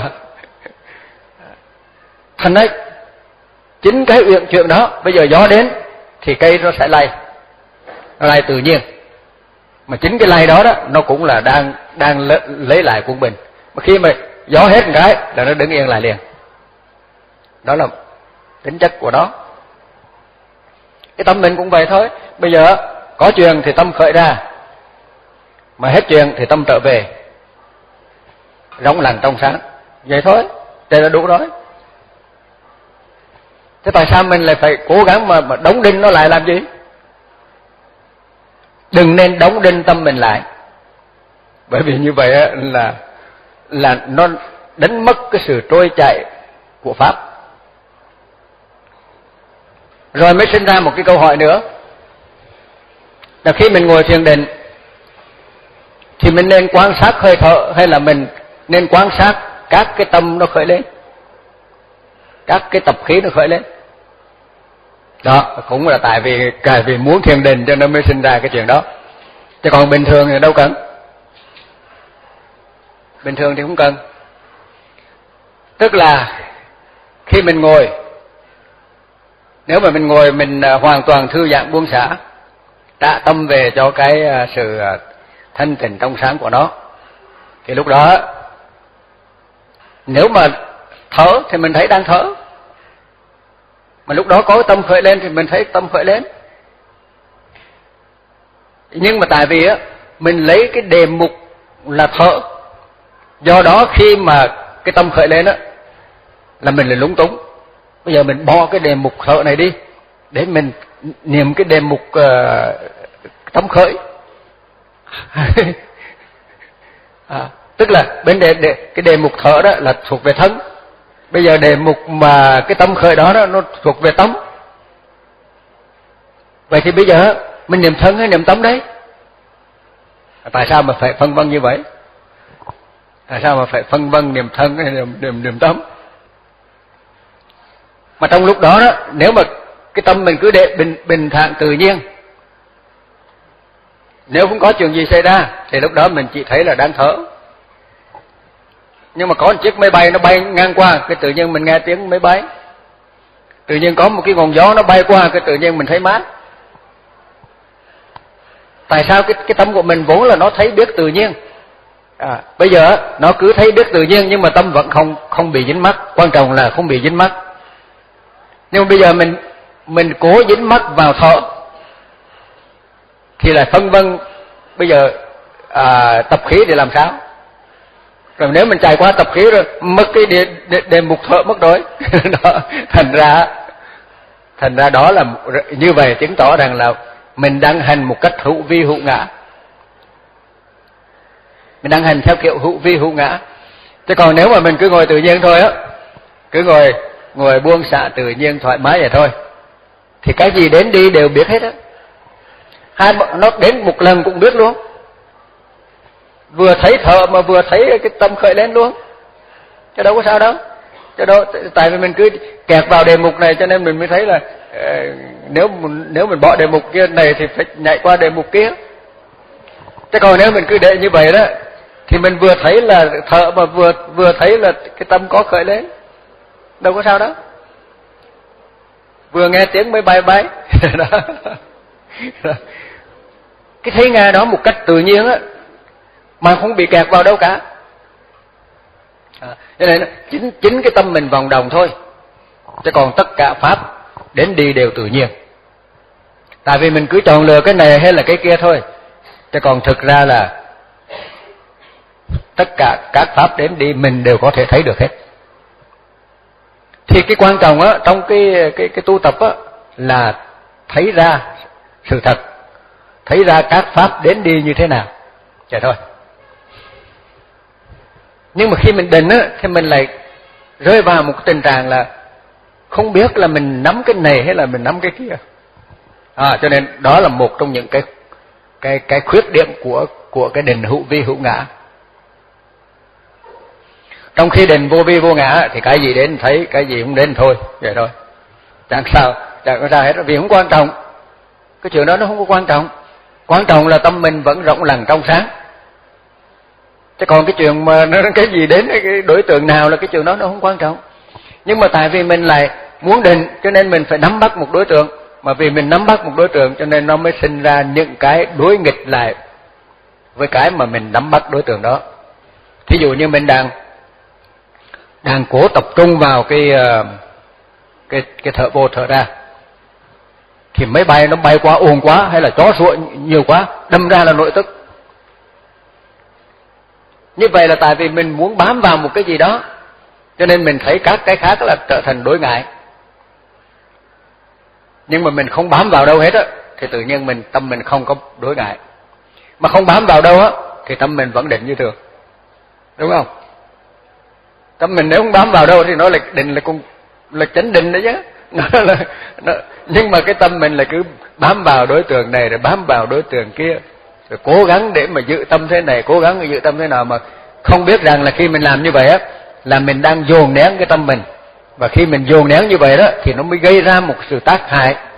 Thành đấy, chính cái uyển chuyển đó, bây giờ gió đến thì cây nó sẽ lay, nó lay tự nhiên, mà chính cái lay đó đó nó cũng là đang đang lấy lại quân bình. Mà khi mà gió hết một cái là nó đứng yên lại liền. Đó là tính chất của nó. Cái tâm mình cũng vậy thôi. Bây giờ có chuyện thì tâm khởi ra, mà hết chuyện thì tâm trở về, rỗng lặng trong sáng. Vậy thôi, đây là đủ rồi. Thế tại sao mình lại phải cố gắng mà, mà đóng đinh nó lại làm gì? Đừng nên đóng đinh tâm mình lại. Bởi vì như vậy là là nó đánh mất cái sự trôi chảy của Pháp. Rồi mới sinh ra một cái câu hỏi nữa, là khi mình ngồi thiền định thì mình nên quan sát hơi thở hay là mình nên quan sát các cái tâm nó khởi lên, các cái tập khí nó khởi lên? Đó cũng là tại vì tại vì muốn thiền định cho nên mới sinh ra cái chuyện đó, chứ còn bình thường thì đâu cần. Bình thường thì không cần. Tức là khi mình ngồi, nếu mà mình ngồi mình hoàn toàn thư giãn buông xả, trả tâm về cho cái sự thanh tịnh trong sáng của nó, thì lúc đó nếu mà thở thì mình thấy đang thở, mà lúc đó có tâm khởi lên thì mình thấy tâm khởi lên. Nhưng mà tại vì á mình lấy cái đề mục là thở, do đó khi mà cái tâm khởi lên á là mình lại lúng túng. Bây giờ mình bỏ cái đề mục thở này đi để mình niệm cái đề mục uh, tâm khởi. À, tức là bên đề, đề, cái đề mục thở đó là thuộc về thân. Bây giờ đề mục mà cái tâm khởi đó, đó nó thuộc về tâm. Vậy thì bây giờ mình niệm thân hay niệm tâm đấy? Tại sao mà phải phân vân như vậy? Tại sao mà phải phân vân niệm thân hay niệm, niệm, niệm tâm? Mà trong lúc đó đó, nếu mà cái tâm mình cứ để bình bình thản tự nhiên, nếu không có chuyện gì xảy ra thì lúc đó mình chỉ thấy là đang thở. Nhưng mà có một chiếc máy bay nó bay ngang qua, cái tự nhiên mình nghe tiếng máy bay. Tự nhiên có một cái ngọn gió nó bay qua, cái tự nhiên mình thấy mát. Tại sao cái cái tâm của mình vốn là nó thấy biết tự nhiên. À, bây giờ nó cứ thấy biết tự nhiên nhưng mà tâm vẫn không không bị dính mắc, quan trọng là không bị dính mắc. Nhưng mà bây giờ mình mình cố dính mắc vào thở thì là phân vân. Bây giờ à, tập khí thì làm sao? Rồi nếu mình trải qua tập khí rồi mất cái đề, đề, đề mục thở mất rồi. Đó, thành ra thành ra đó là như vậy, chứng tỏ rằng là mình đang hành một cách hữu vi hữu ngã. Mình đang hành theo kiểu hữu vi hữu ngã. Chứ còn nếu mà mình cứ ngồi tự nhiên thôi á, cứ ngồi ngồi buông xả tự nhiên thoải mái vậy thôi, thì cái gì đến đi đều biết hết á. Hai nó đến một lần cũng biết luôn. Vừa thấy thở mà vừa thấy cái tâm khởi lên luôn. Chứ đâu có sao đâu. Chứ đâu, tại vì mình cứ kẹt vào đề mục này cho nên mình mới thấy là uh, nếu nếu mình bỏ đề mục kia này thì phải nhảy qua đề mục kia. Chứ còn nếu mình cứ để như vậy đó thì mình vừa thấy là thở mà vừa vừa thấy là cái tâm có khởi lên. Đâu có sao đó. Vừa nghe tiếng máy bay bay. Đó. Cái thấy nghe đó một cách tự nhiên á, mà không bị kẹt vào đâu cả. À, cho nên chính chính cái tâm mình vòng đồng thôi, chứ còn tất cả pháp đến đi đều tự nhiên. Tại vì mình cứ chọn lựa cái này hay là cái kia thôi, chứ còn thực ra là tất cả các pháp đến đi mình đều có thể thấy được hết. Thì cái quan trọng á trong cái cái cái tu tập á là thấy ra sự thật, thấy ra các pháp đến đi như thế nào, vậy thôi. Nhưng mà khi mình định á thì mình lại rơi vào một cái tình trạng là không biết là mình nắm cái này hay là mình nắm cái kia. À, cho nên đó là một trong những cái cái cái khuyết điểm của của cái định hữu vi hữu ngã. Trong khi định vô vi vô ngã thì cái gì đến thấy, cái gì không đến thôi, vậy thôi. Chẳng sao, chẳng có sao hết, vì không quan trọng. Cái chuyện đó nó không có quan trọng. Quan trọng là tâm mình vẫn rộng lặng trong sáng. Chứ còn cái chuyện mà nó cái gì đến cái đối tượng nào là cái chuyện đó nó không quan trọng. Nhưng mà tại vì mình lại muốn định cho nên mình phải nắm bắt một đối tượng, mà vì mình nắm bắt một đối tượng cho nên nó mới sinh ra những cái đối nghịch lại với cái mà mình nắm bắt đối tượng đó. Thí dụ như mình đang đang cố tập trung vào cái cái cái thở vô thở ra, thì máy bay nó bay quá ồn quá hay là chó sủa nhiều quá, đâm ra là nội tức. Như vậy là tại vì mình muốn bám vào một cái gì đó, cho nên mình thấy các cái khác là trở thành đối ngại. Nhưng mà mình không bám vào đâu hết á, thì tự nhiên mình tâm mình không có đối ngại. Mà không bám vào đâu á, thì tâm mình vẫn định như thường, đúng không? Tâm mình nếu không bám vào đâu thì nó là định là cũng là chánh định đấy chứ. Nó là, nó, nhưng mà cái tâm mình là cứ bám vào đối tượng này rồi bám vào đối tượng kia, rồi cố gắng để mà giữ tâm thế này, cố gắng giữ tâm thế nào, mà không biết rằng là khi mình làm như vậy á là mình đang dồn nén cái tâm mình. Và khi mình dồn nén như vậy đó thì nó mới gây ra một sự tác hại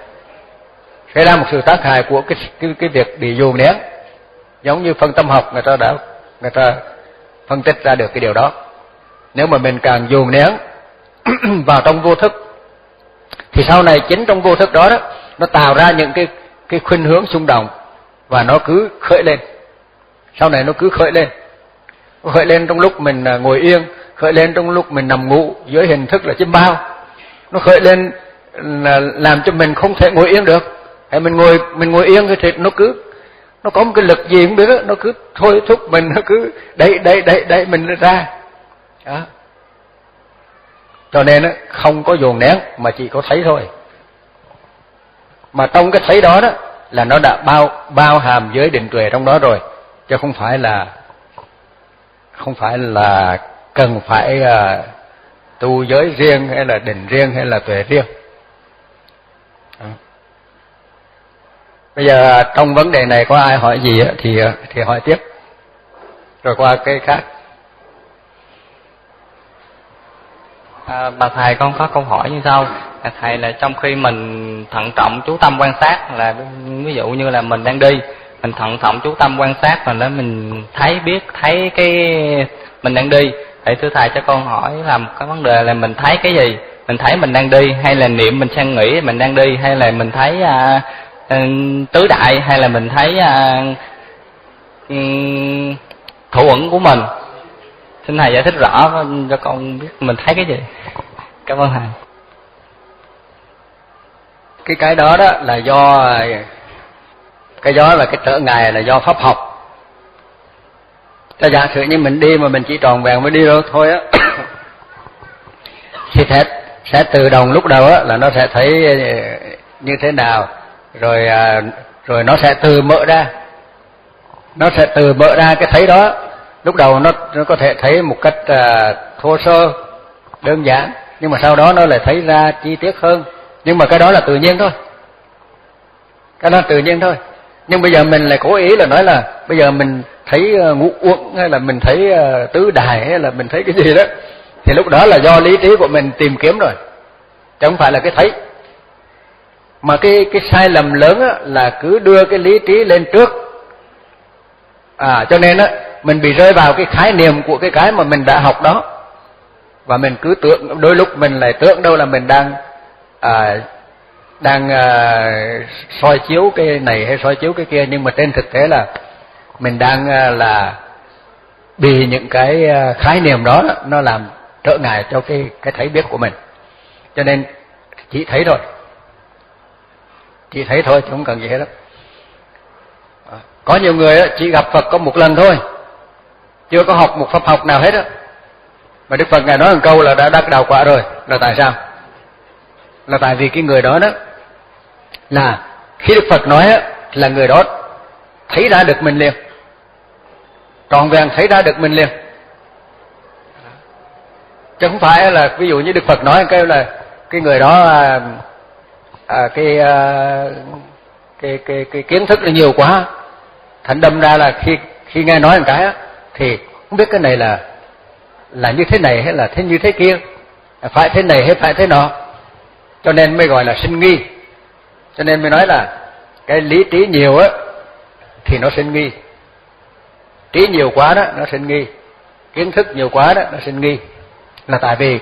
xảy ra một sự tác hại của cái cái cái việc bị dồn nén, giống như phân tâm học người ta đã người ta phân tích ra được cái điều đó. Nếu mà mình càng dồn nén vào trong vô thức thì sau này chính trong vô thức đó đó nó tạo ra những cái cái khuynh hướng xung động và nó cứ khởi lên. Sau này nó cứ khởi lên. Nó khởi lên trong lúc mình ngồi yên, khởi lên trong lúc mình nằm ngủ dưới hình thức là chiêm bao. Nó khởi lên là làm cho mình không thể ngồi yên được. Hay mình ngồi mình ngồi yên thì nó cứ nó có một cái lực gì không biết đó, nó cứ thôi thúc mình, nó cứ đẩy đẩy đẩy đẩy mình ra. Đó. Cho nên không có dồn nén mà chỉ có thấy thôi. Mà trong cái thấy đó đó là nó đã bao bao hàm giới định tuệ trong đó rồi, chứ không phải là không phải là cần phải uh, tu giới riêng hay là định riêng hay là tuệ riêng. Đó. Bây giờ trong vấn đề này có ai hỏi gì thì thì hỏi tiếp, rồi qua cái khác. À, bà thầy, con có câu hỏi như sau. À, thầy, là trong khi mình thận trọng chú tâm quan sát, là ví dụ như là mình đang đi, mình thận trọng chú tâm quan sát rồi đó mình thấy biết thấy cái mình đang đi. Thầy thưa thầy cho con hỏi là một cái vấn đề là mình thấy cái gì? Mình thấy mình đang đi, hay là niệm mình sang nghĩ mình đang đi, hay là mình thấy à, tứ đại, hay là mình thấy à, um, thủ ẩn của mình? Xin thầy giải thích rõ cho con biết mình thấy cái gì. Cảm ơn thầy. Cái cái đó đó là do cái đó là cái trở ngại là do pháp học. Cho giả sử như mình đi mà mình chỉ tròn vẹn mới đi đâu thôi á thì sẽ sẽ tự động lúc đầu á là nó sẽ thấy như thế nào, rồi rồi nó sẽ từ mở ra, nó sẽ từ mở ra cái thấy đó. Lúc đầu nó nó có thể thấy một cách uh, thô sơ đơn giản, nhưng mà sau đó nó lại thấy ra chi tiết hơn. Nhưng mà cái đó là tự nhiên thôi, cái đó là tự nhiên thôi. Nhưng bây giờ mình lại cố ý là nói là bây giờ mình thấy uh, ngũ uẩn, hay là mình thấy uh, tứ đại, hay là mình thấy cái gì đó, thì lúc đó là do lý trí của mình tìm kiếm rồi, chứ không phải là cái thấy. Mà cái cái sai lầm lớn á, là cứ đưa cái lý trí lên trước, à cho nên á mình bị rơi vào cái khái niệm của cái cái mà mình đã học đó, và mình cứ tưởng, đôi lúc mình lại tưởng đâu là mình đang à, đang à, soi chiếu cái này hay soi chiếu cái kia, nhưng mà trên thực tế là mình đang à, là bị những cái khái niệm đó nó làm trở ngại cho cái cái thấy biết của mình. Cho nên chỉ thấy thôi, chỉ thấy thôi chứ không cần gì hết đó. Có nhiều người chỉ gặp Phật có một lần thôi, chưa có học một pháp học nào hết á, mà Đức Phật ngài nói một câu là đã đắc đạo quả rồi. Là tại sao? Là tại vì cái người đó đó là khi Đức Phật nói á, là người đó thấy ra được mình liền, trọn vẹn thấy ra được mình liền, chứ không phải là ví dụ như Đức Phật nói cái là cái người đó à, à, cái, à, cái cái cái kiến thức là nhiều quá, thành đâm ra là khi khi nghe nói một cái á, thì không biết cái này là là như thế này hay là thế như thế kia, phải thế này hay phải thế nọ, cho nên mới gọi là sinh nghi. Cho nên mới nói là cái lý trí nhiều á thì nó sinh nghi, trí nhiều quá đó nó sinh nghi, kiến thức nhiều quá đó nó sinh nghi. Là tại vì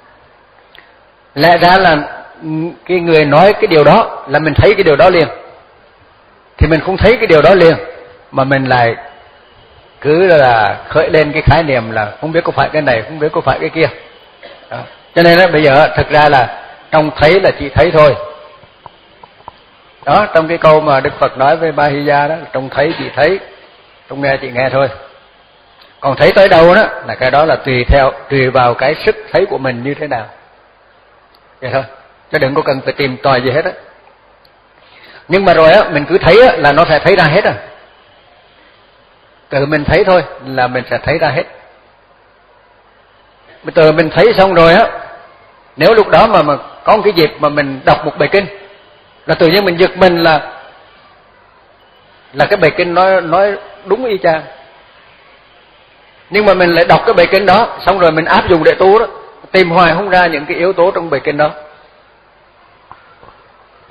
lẽ ra là cái người nói cái điều đó là mình thấy cái điều đó liền, thì mình không thấy cái điều đó liền, mà mình lại cứ là khởi lên cái khái niệm là không biết có phải cái này, không biết có phải cái kia đó. Cho nên đó, bây giờ thực ra là trong thấy là chỉ thấy thôi đó. Trong cái câu mà Đức Phật nói với Ba-hi-ya đó, trong thấy chỉ thấy, trong nghe chỉ nghe thôi. Còn thấy tới đâu đó là cái đó là tùy theo, tùy vào cái sức thấy của mình như thế nào vậy thôi, chứ đừng có cần phải tìm tòi gì hết á. Nhưng mà rồi á mình cứ thấy á là nó sẽ thấy ra hết à, tự mình thấy thôi là mình sẽ thấy ra hết. Từ mình thấy xong rồi á, nếu lúc đó mà mà có một cái dịp mà mình đọc một bài kinh là tự nhiên mình giật mình là là cái bài kinh nói nói đúng y chang. Nhưng mà mình lại đọc cái bài kinh đó xong rồi mình áp dụng để tu đó, tìm hoài không ra những cái yếu tố trong bài kinh đó.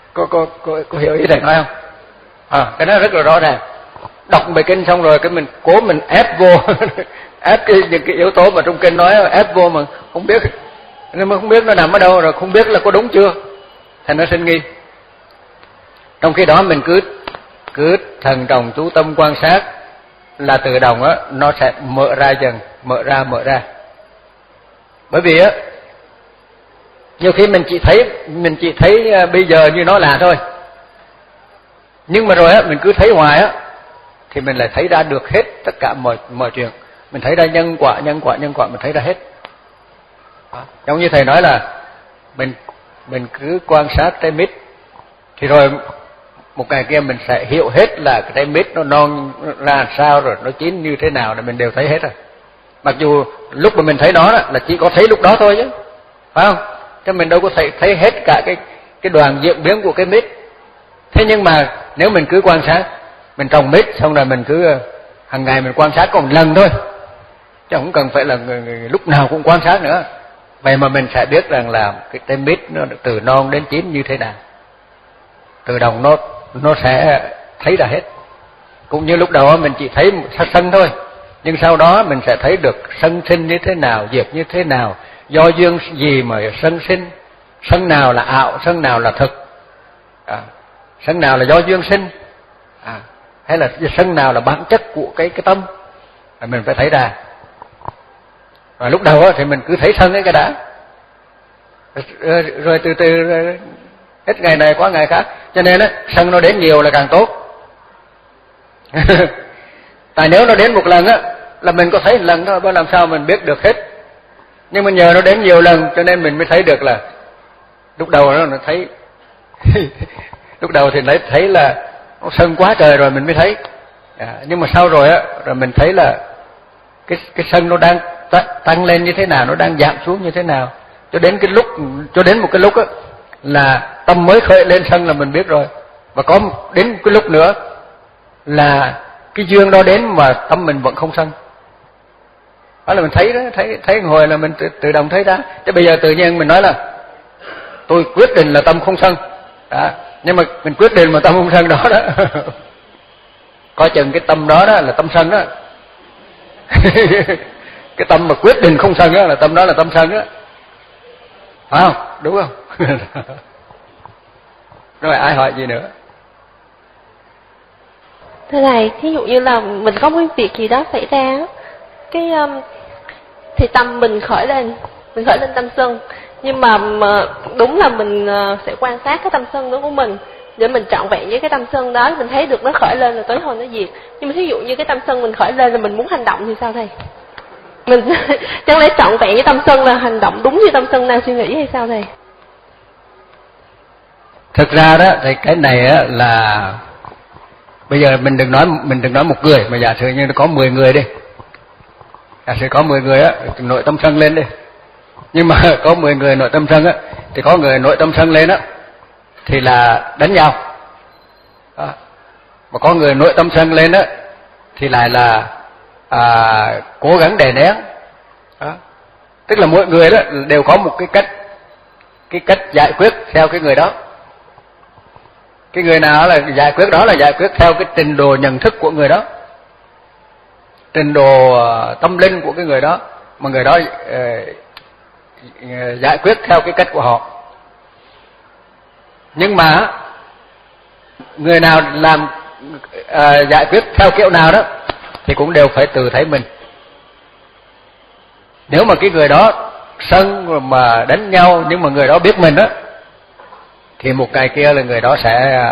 có, có, có, có hiểu ý thầy nói không? À, cái đó rất là rõ ràng. Đọc bài kinh xong rồi cái mình cố mình ép vô ép cái, những cái yếu tố mà trong kinh nói ép vô mà không biết, nên mà không biết nó nằm ở đâu, rồi không biết là có đúng chưa, thành nó sinh nghi. Trong khi đó mình cứ cứ thần trọng chú tâm quan sát là tự động á, nó sẽ mở ra dần, mở ra mở ra. Bởi vì á, nhiều khi mình chỉ thấy mình chỉ thấy bây giờ như nó là thôi, nhưng mà rồi á mình cứ thấy hoài á thì mình lại thấy ra được hết tất cả mọi mọi chuyện. Mình thấy ra nhân quả nhân quả nhân quả, mình thấy ra hết. Giống như thầy nói là mình mình cứ quan sát trái mít, thì rồi một ngày kia mình sẽ hiểu hết là cái trái mít nó non ra sao, rồi nó chín như thế nào, là mình đều thấy hết rồi. Mặc dù lúc mà mình thấy nó là chỉ có thấy lúc đó thôi chứ, phải không? Chứ mình đâu có thấy thấy hết cả cái cái đoàn diễn biến của cái mít. Thế nhưng mà nếu mình cứ quan sát, mình trồng mít xong rồi mình cứ hàng ngày mình quan sát có một lần thôi, chứ không cần phải là người, người, lúc nào cũng quan sát nữa. Vậy mà mình sẽ biết rằng là cái trái mít nó từ non đến chín như thế nào, tự động nó nó sẽ thấy ra hết. Cũng như lúc đầu mình chỉ thấy sân thôi, nhưng sau đó mình sẽ thấy được sân sinh như thế nào, diệt như thế nào, do duyên gì mà sân sinh, sân nào là ảo, sân nào là thực, à, sân nào là do duyên sinh, à, hay là sân nào là bản chất của cái cái tâm, à, mình phải thấy ra. Và lúc đầu thì mình cứ thấy sân ấy cái đã, rồi, rồi từ từ rồi, hết ngày này qua ngày khác. Cho nên á, sân nó đến nhiều là càng tốt. Tại nếu nó đến một lần á là mình có thấy một lần thôi, làm sao mình biết được hết. Nhưng mà nhờ nó đến nhiều lần cho nên mình mới thấy được là lúc đầu nó thấy lúc đầu thì lấy thấy là nó sân quá trời rồi mình mới thấy. À, nhưng mà sau rồi á, rồi mình thấy là cái cái sân nó đang tăng lên như thế nào, nó đang giảm xuống như thế nào, cho đến cái lúc cho đến một cái lúc á là tâm mới khởi lên sân là mình biết rồi. Và có đến cái lúc nữa là cái duyên đó đến mà tâm mình vẫn không sân. Đó là mình thấy đó, thấy thấy hồi là mình tự, tự động thấy ra. Chứ bây giờ tự nhiên mình nói là tôi quyết định là tâm không sân. Đó. Nhưng mà mình quyết định mà tâm không sân đó đó. Coi chừng cái tâm đó đó là tâm sân đó. Cái tâm mà quyết định không sân đó là tâm đó là tâm sân đó. Phải không? Đúng không? Rồi ai hỏi gì nữa? Thưa thầy, thí dụ như là mình có một việc gì đó xảy ra, cái um, thì tâm mình khởi lên, mình khởi lên tâm sân, nhưng mà, mà đúng là mình uh, sẽ quan sát cái tâm sân đó của mình để mình trọn vẹn với cái tâm sân đó, mình thấy được nó khởi lên rồi tới hồi nó diệt. Nhưng mà thí dụ như cái tâm sân mình khởi lên là mình muốn hành động thì sao thầy? Mình chẳng lẽ trọn vẹn với tâm sân là hành động đúng như tâm sân đang suy nghĩ hay sao thầy? Thực ra đó thì cái này á là bây giờ mình đừng nói mình đừng nói một người, mà giả sử như nó có mười người đi, giả sử có mười người á nội tâm sân lên đi, nhưng mà có mười người nội tâm sân á, thì có người nội tâm sân lên á thì là đánh nhau, đó. Mà có người nội tâm sân lên á thì lại là à, cố gắng đè nén, đó. Tức là mỗi người đó đều có một cái cách cái cách giải quyết theo cái người đó. Cái người nào là giải quyết đó là giải quyết theo cái trình độ nhận thức của người đó, trình độ tâm linh của cái người đó, mà người đó uh, giải quyết theo cái cách của họ. Nhưng mà người nào làm uh, giải quyết theo kiểu nào đó thì cũng đều phải tự thấy mình. Nếu mà cái người đó sân mà đánh nhau nhưng mà người đó biết mình á, thì một ngày kia là người đó sẽ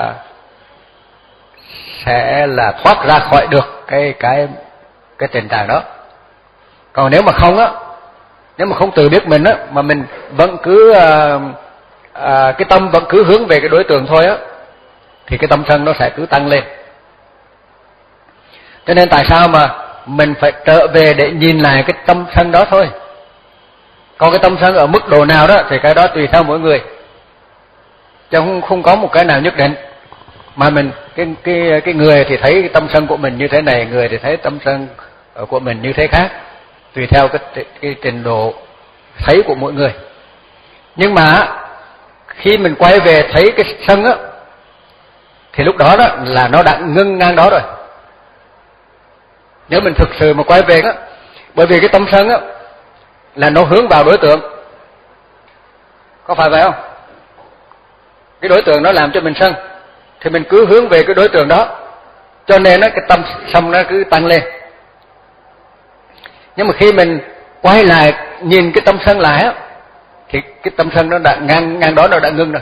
sẽ là thoát ra khỏi được cái cái cái tình trạng đó. Còn nếu mà không á, nếu mà không tự biết mình á, mà mình vẫn cứ à, à, cái tâm vẫn cứ hướng về cái đối tượng thôi á, thì cái tâm sân nó sẽ cứ tăng lên. Cho nên tại sao mà mình phải trở về để nhìn lại cái tâm sân đó thôi. Còn cái tâm sân ở mức độ nào đó thì cái đó tùy theo mỗi người, chứ không không có một cái nào nhất định. Mà mình cái cái cái người thì thấy cái tâm sân của mình như thế này, người thì thấy tâm sân của mình như thế khác, tùy theo cái cái trình độ thấy của mỗi người. Nhưng mà khi mình quay về thấy cái sân á, thì lúc đó đó là nó đã ngưng ngang đó rồi. Nếu mình thực sự mà quay về đó, bởi vì cái tâm sân á là nó hướng vào đối tượng, có phải vậy không? Cái đối tượng nó làm cho mình sân, thì mình cứ hướng về cái đối tượng đó, cho nên á cái tâm sân nó cứ tăng lên. Nhưng mà khi mình quay lại nhìn cái tâm sân lại á, thì cái tâm sân nó đã ngang ngang đó, nó đã ngưng rồi.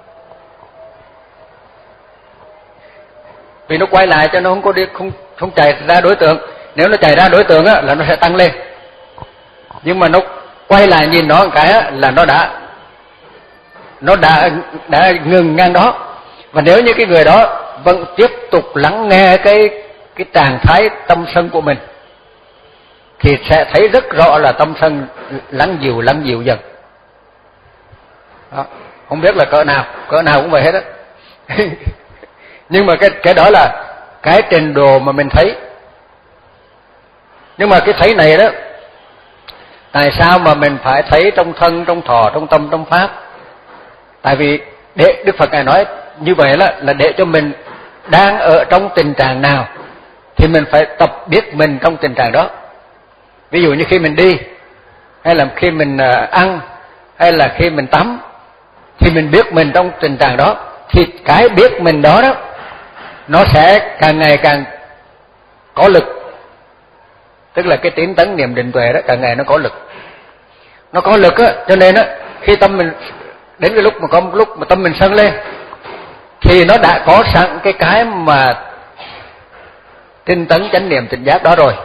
Vì nó quay lại cho nó không có đi, không không chạy ra đối tượng. Nếu nó chạy ra đối tượng á là nó sẽ tăng lên. Nhưng mà nó quay lại nhìn nó một cái á là nó đã nó đã đã ngừng ngang đó. Và nếu như cái người đó vẫn tiếp tục lắng nghe cái cái trạng thái tâm sân của mình, thì sẽ thấy rất rõ là tâm sân lắng dịu lắng dịu dần. Đó. Không biết là cỡ nào, cỡ nào cũng vậy hết á. Nhưng mà cái cái đó là cái trình độ mà mình thấy. Nhưng mà cái thấy này đó, tại sao mà mình phải thấy trong thân, trong thọ, trong tâm, trong pháp? Tại vì để Đức Phật Ngài nói như vậy là là để cho mình đang ở trong tình trạng nào thì mình phải tập biết mình trong tình trạng đó. Ví dụ như khi mình đi, hay là khi mình ăn, hay là khi mình tắm, thì mình biết mình trong tình trạng đó, thì cái biết mình đó đó nó sẽ càng ngày càng có lực. Tức là cái tín tấn niệm định tuệ đó càng ngày nó có lực. Nó có lực á, cho nên á khi tâm mình đến cái lúc mà có một lúc mà tâm mình sân lên, thì nó đã có sẵn cái cái mà tinh tấn chánh niệm tỉnh giác đó rồi.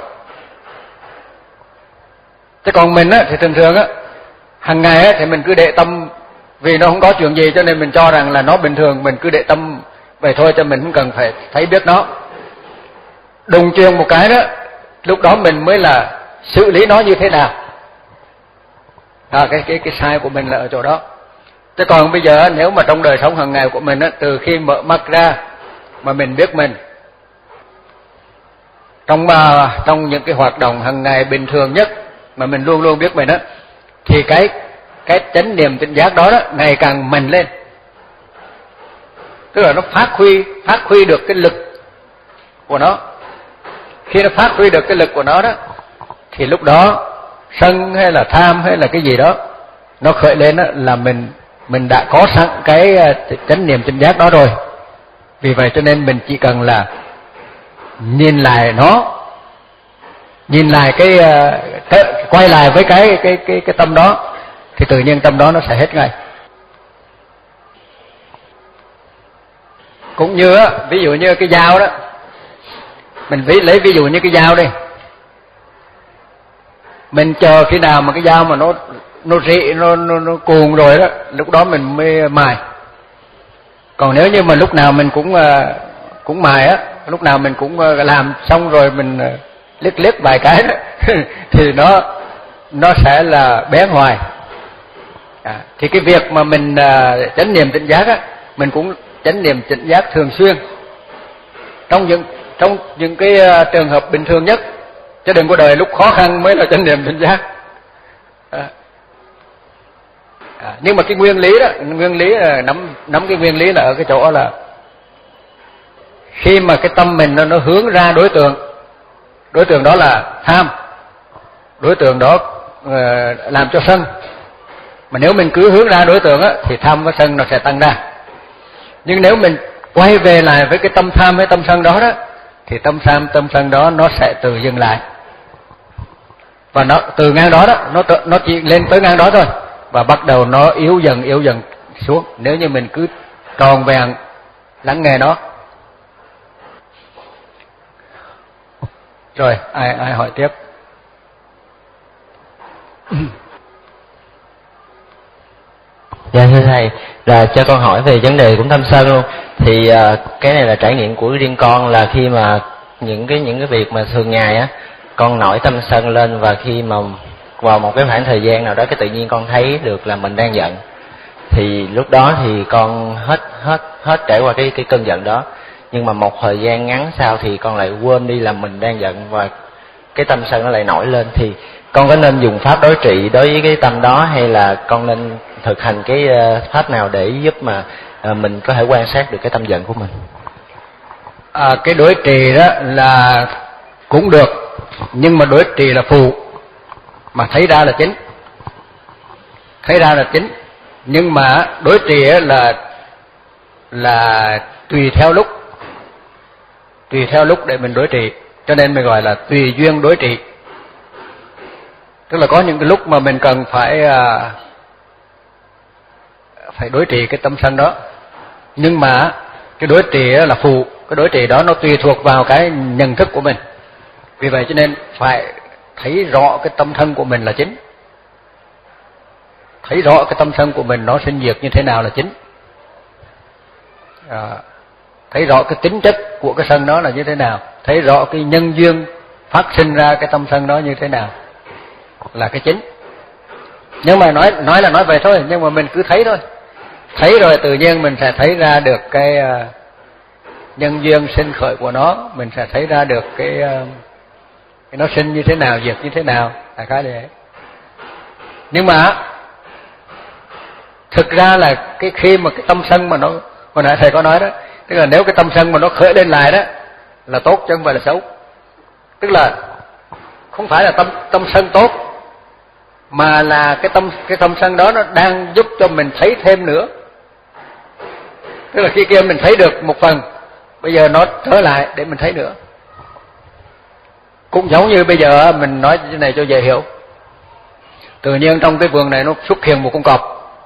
Chứ còn mình á thì thường thường á, hàng ngày á thì mình cứ để tâm, vì nó không có chuyện gì cho nên mình cho rằng là nó bình thường, mình cứ để tâm vậy thôi, cho mình không cần phải thấy biết nó. Đùng chuyện một cái đó, lúc đó mình mới là xử lý nó như thế nào. À, cái cái cái sai của mình là ở chỗ đó. Chứ còn bây giờ nếu mà trong đời sống hàng ngày của mình á, từ khi mở mắt ra mà mình biết mình, trong uh, trong những cái hoạt động hàng ngày bình thường nhất mà mình luôn luôn biết mình á, thì cái cái chánh niệm tỉnh giác đó, đó ngày càng mạnh lên. Tức là nó phát huy phát huy được cái lực của nó. Khi nó phát huy được cái lực của nó đó, thì lúc đó sân hay là tham hay là cái gì đó nó khởi lên đó, là mình mình đã có sẵn cái chánh niệm tỉnh giác đó rồi. Vì vậy cho nên mình chỉ cần là nhìn lại nó, nhìn lại cái, cái quay lại với cái cái cái cái tâm đó, thì tự nhiên tâm đó nó sẽ hết ngay. Cũng như á, ví dụ như cái dao đó, mình ví, lấy ví dụ như cái dao đi, mình chờ khi nào mà cái dao mà nó nó rị, nó nó, nó cuồng rồi đó, lúc đó mình mới mài. Còn nếu như mà lúc nào mình cũng cũng mài á, lúc nào mình cũng làm xong rồi mình liếc liếc vài cái đó, thì nó nó sẽ là bé hoài. À, thì cái việc mà mình uh, chánh niệm tỉnh giác á, mình cũng chánh niệm tỉnh giác thường xuyên trong những trong những cái uh, trường hợp bình thường nhất, chứ đừng có đợi lúc khó khăn mới là chánh niệm tỉnh giác. À. À, nhưng mà cái nguyên lý đó, nguyên lý là nắm nắm cái nguyên lý là ở cái chỗ là khi mà cái tâm mình nó, nó hướng ra đối tượng, đối tượng đó là tham, đối tượng đó uh, làm cho sân. Mà nếu mình cứ hướng ra đối tượng á, thì tham và sân nó sẽ tăng ra. Nhưng nếu mình quay về lại với cái tâm tham hay tâm sân đó đó, thì tâm tham, tâm sân đó nó sẽ tự dừng lại. Và nó từ ngang đó đó, nó nó chỉ lên tới ngang đó thôi, và bắt đầu nó yếu dần yếu dần xuống. Nếu như mình cứ tròn vẹn lắng nghe nó. Rồi, ai ai hỏi tiếp? Dạ thưa thầy, là cho con hỏi về vấn đề cũng tâm sân luôn. Thì uh, cái này là trải nghiệm của riêng con, là khi mà những cái những cái việc mà thường ngày á, con nổi tâm sân lên, và khi mà vào một cái khoảng thời gian nào đó, cái tự nhiên con thấy được là mình đang giận, thì lúc đó thì con hết hết hết trải qua cái cái cơn giận đó. Nhưng mà một thời gian ngắn sau thì con lại quên đi là mình đang giận, và cái tâm sân nó lại nổi lên. Thì con có nên dùng pháp đối trị đối với cái tâm đó, hay là con nên thực hành cái pháp nào để giúp mà mình có thể quan sát được cái tâm giận của mình? à, cái đối trì đó là cũng được, nhưng mà đối trì là phụ, mà thấy ra là chính, thấy ra là chính. Nhưng mà đối trì là là tùy theo lúc, tùy theo lúc để mình đối trị, cho nên mình gọi là tùy duyên đối trị. Tức là có những cái lúc mà mình cần phải à, phải đối trị cái tâm sân đó, nhưng mà cái đối trị là phụ, cái đối trị đó nó tùy thuộc vào cái nhận thức của mình. Vì vậy cho nên phải thấy rõ cái tâm thân của mình là chính, thấy rõ cái tâm thân của mình nó sinh diệt như thế nào là chính, à, thấy rõ cái tính chất của cái sân đó là như thế nào, thấy rõ cái nhân duyên phát sinh ra cái tâm sân đó như thế nào là cái chính. Nhưng mà nói nói là nói vậy thôi, nhưng mà mình cứ thấy thôi, thấy rồi tự nhiên mình sẽ thấy ra được cái uh, nhân duyên sinh khởi của nó, mình sẽ thấy ra được cái, uh, cái nó sinh như thế nào, diệt như thế nào, là cái đấy. Nhưng mà thực ra là cái khi mà cái tâm sân mà nó, hồi nãy thầy có nói đó, tức là nếu cái tâm sân mà nó khởi lên lại đó là tốt chứ không phải là xấu. Tức là không phải là tâm tâm sân tốt, mà là cái tâm cái tâm sân đó nó đang giúp cho mình thấy thêm nữa. Tức là khi kia mình thấy được một phần, bây giờ nó trở lại để mình thấy nữa. Cũng giống như bây giờ mình nói cái này cho dễ hiểu. Tự nhiên trong cái vườn này nó xuất hiện một con cọp.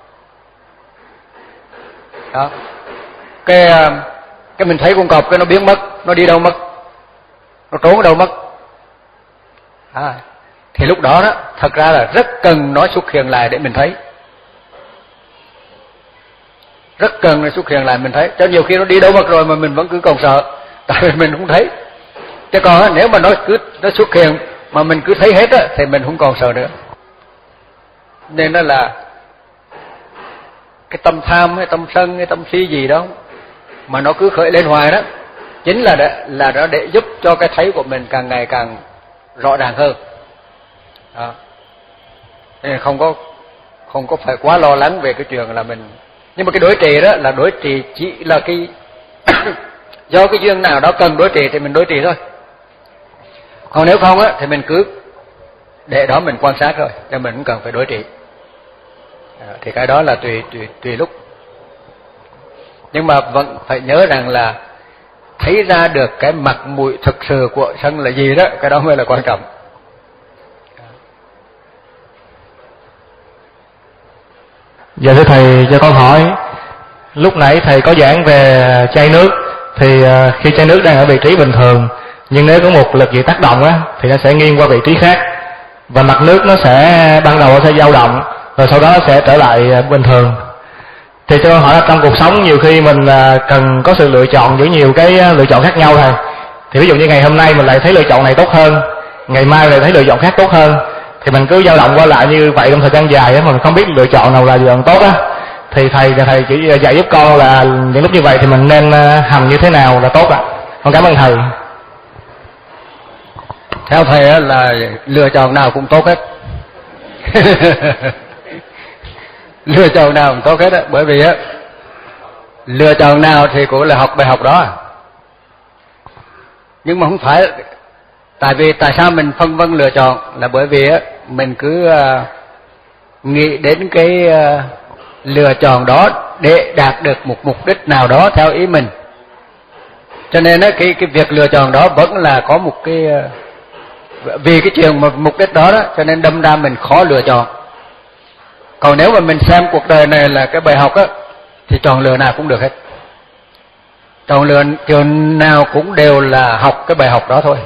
Đó. Cái cái mình thấy con cọp cái nó biến mất, nó đi đâu mất, nó trốn ở đâu mất. À, thì lúc đó đó thật ra là rất cần nó xuất hiện lại để mình thấy, rất cần nó xuất hiện lại mình thấy. Cho nhiều khi nó đi đâu mất rồi mà mình vẫn cứ còn sợ, tại vì mình không thấy. Chứ còn nếu mà nó cứ nó xuất hiện mà mình cứ thấy hết á thì mình không còn sợ nữa. Nên đó là cái tâm tham hay tâm sân hay tâm si gì đó mà nó cứ khởi lên hoài đó, chính là để, là nó để giúp cho cái thấy của mình càng ngày càng rõ ràng hơn. Đó. Nên không có không có phải quá lo lắng về cái chuyện là mình. Nhưng mà cái đối trì đó là đối trì chỉ là cái do cái duyên nào đó cần đối trì thì mình đối trì thôi. Còn nếu không á thì mình cứ để đó mình quan sát thôi, cho mình cũng cần phải đối trị. À, thì cái đó là tùy tùy tùy lúc. Nhưng mà vẫn phải nhớ rằng là thấy ra được cái mặt mũi thực sự của sân là gì đó, cái đó mới là quan trọng. Dạ thưa thầy, cho con hỏi, lúc nãy thầy có giảng về chai nước, thì khi chai nước đang ở vị trí bình thường, nhưng nếu có một lực gì tác động á thì nó sẽ nghiêng qua vị trí khác, và mặt nước nó sẽ ban đầu nó sẽ dao động, rồi sau đó nó sẽ trở lại bình thường. Thì cho con hỏi là trong cuộc sống nhiều khi mình cần có sự lựa chọn giữa nhiều cái lựa chọn khác nhau thầy. Thì ví dụ như ngày hôm nay mình lại thấy lựa chọn này tốt hơn, ngày mai lại thấy lựa chọn khác tốt hơn, thì mình cứ dao động qua lại như vậy trong thời gian dài á, mà mình không biết lựa chọn nào là lựa chọn tốt á. Thì thầy thầy chỉ dạy giúp con là những lúc như vậy thì mình nên hành như thế nào là tốt ạ. Con cảm ơn thầy. Theo thầy là lựa chọn nào cũng tốt hết. Lựa chọn nào cũng tốt hết á, bởi vì á lựa chọn nào thì cũng là học bài học đó. Nhưng mà không phải, tại vì tại sao mình phân vân lựa chọn là bởi vì á mình cứ uh, nghĩ đến cái uh, lựa chọn đó để đạt được một mục đích nào đó theo ý mình. Cho nên á cái cái việc lựa chọn đó vẫn là có một cái uh, vì cái chuyện mà mục đích đó đó, cho nên đâm ra mình khó lựa chọn. Còn nếu mà mình xem cuộc đời này là cái bài học á, thì chọn lựa nào cũng được hết. Chọn lựa trường nào cũng đều là học cái bài học đó thôi.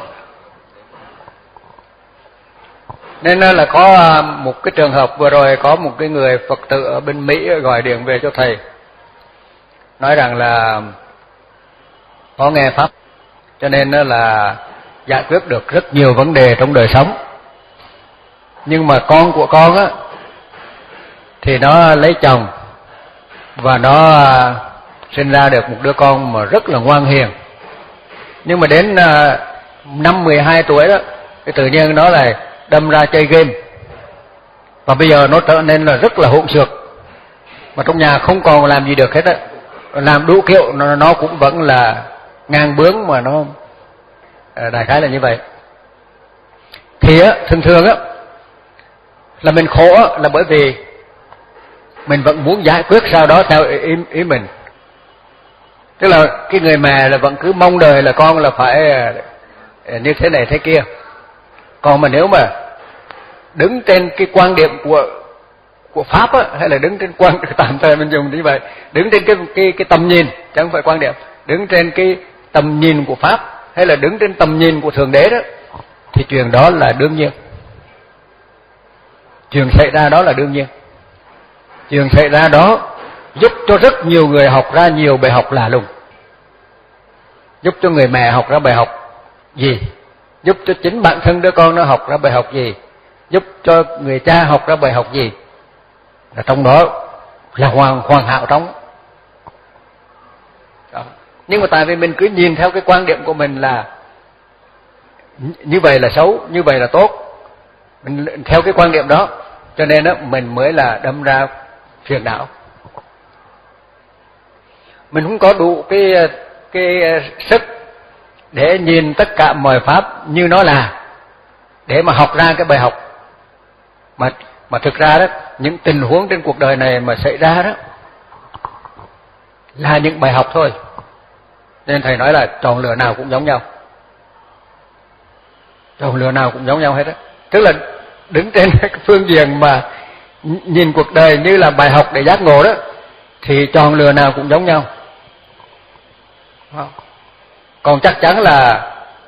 Nên là có một cái trường hợp vừa rồi, có một cái người Phật tử ở bên Mỹ gọi điện về cho thầy, nói rằng là có nghe pháp, cho nên là giải quyết được rất nhiều vấn đề trong đời sống. Nhưng mà con của con á thì nó lấy chồng và nó sinh ra được một đứa con mà rất là ngoan hiền. Nhưng mà đến năm mười hai tuổi đó thì tự nhiên nó lại đâm ra chơi game, và bây giờ nó trở nên là rất là hỗn xược, mà trong nhà không còn làm gì được hết á, làm đủ kiểu nó, nó cũng vẫn là ngang bướng mà nó đại khái là như vậy. Thì á, thường thường á là mình khổ á, là bởi vì mình vẫn muốn giải quyết sao đó theo ý, ý mình. Tức là cái người mẹ là vẫn cứ mong đợi là con là phải như thế này thế kia. Còn mà nếu mà đứng trên cái quan điểm của của pháp á, hay là đứng trên quan tạm thời mình dùng như vậy, đứng trên cái cái cái tầm nhìn, chứ không phải quan điểm, đứng trên cái tầm nhìn của pháp hay là đứng trên tầm nhìn của thượng đế đó, thì chuyện đó là đương nhiên. Chuyện xảy ra đó là đương nhiên. Chuyện xảy ra đó giúp cho rất nhiều người học ra nhiều bài học lạ lùng. Giúp cho người mẹ học ra bài học gì? Giúp cho chính bản thân đứa con nó học ra bài học gì? Giúp cho người cha học ra bài học gì? Là trong đó là hoàn hoàn hảo trong đó. Nhưng mà tại vì mình cứ nhìn theo cái quan điểm của mình là như vậy là xấu, như vậy là tốt, mình theo cái quan điểm đó, cho nên đó mình mới là đâm ra phiền não. Mình không có đủ cái cái sức để nhìn tất cả mọi pháp như nó là, để mà học ra cái bài học. Mà mà thực ra đó, những tình huống trên cuộc đời này mà xảy ra đó là những bài học thôi. Nên thầy nói là chọn lựa nào cũng giống nhau. Chọn lựa nào cũng giống nhau hết á. Tức là đứng trên cái phương diện mà nhìn cuộc đời như là bài học để giác ngộ đó, thì chọn lựa nào cũng giống nhau. Còn chắc chắn là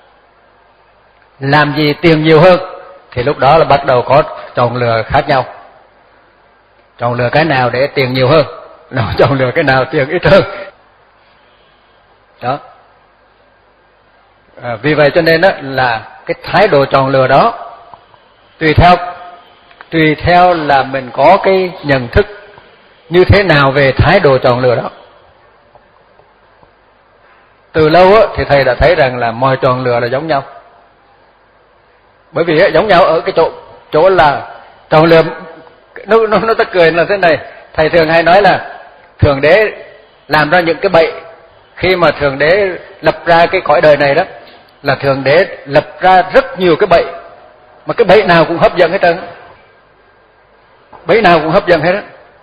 làm gì tiền nhiều hơn thì lúc đó là bắt đầu có chọn lựa khác nhau. Chọn lựa cái nào để tiền nhiều hơn, nó chọn lựa cái nào tiền ít hơn. Đó. À, vì vậy cho nên đó là cái thái độ chọn lựa đó tùy theo tùy theo là mình có cái nhận thức như thế nào về thái độ chọn lựa đó. Từ lâu á, thì thầy đã thấy rằng là mọi chọn lựa là giống nhau. Bởi vì á, giống nhau ở cái chỗ chỗ là chọn lựa, nó nó nó tức cười là thế này. Thầy thường hay nói là thượng đế làm ra những cái bậy. Khi mà thượng đế lập ra cái cõi đời này đó, là thượng đế lập ra rất nhiều cái bẫy, mà cái bẫy nào cũng hấp dẫn hết trơn, bẫy nào cũng hấp dẫn hết đó.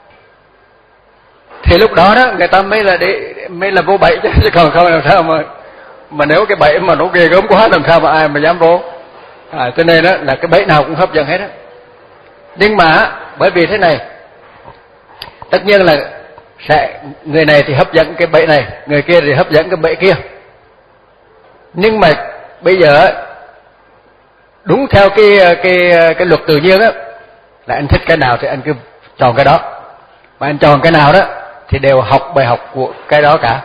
Thì lúc đó đó người ta mới là để mới là vô bẫy, chứ còn không làm sao mà mà nếu cái bẫy mà nó ghê gớm quá làm sao mà ai mà dám vô. À, cho nên đó là cái bẫy nào cũng hấp dẫn hết đó. Nhưng mà bởi vì thế này, tất nhiên là sẽ người này thì hấp dẫn cái bẫy này, người kia thì hấp dẫn cái bẫy kia. Nhưng mà bây giờ đúng theo cái cái cái luật tự nhiên á, là anh thích cái nào thì anh cứ chọn cái đó, mà anh chọn cái nào đó thì đều học bài học của cái đó cả,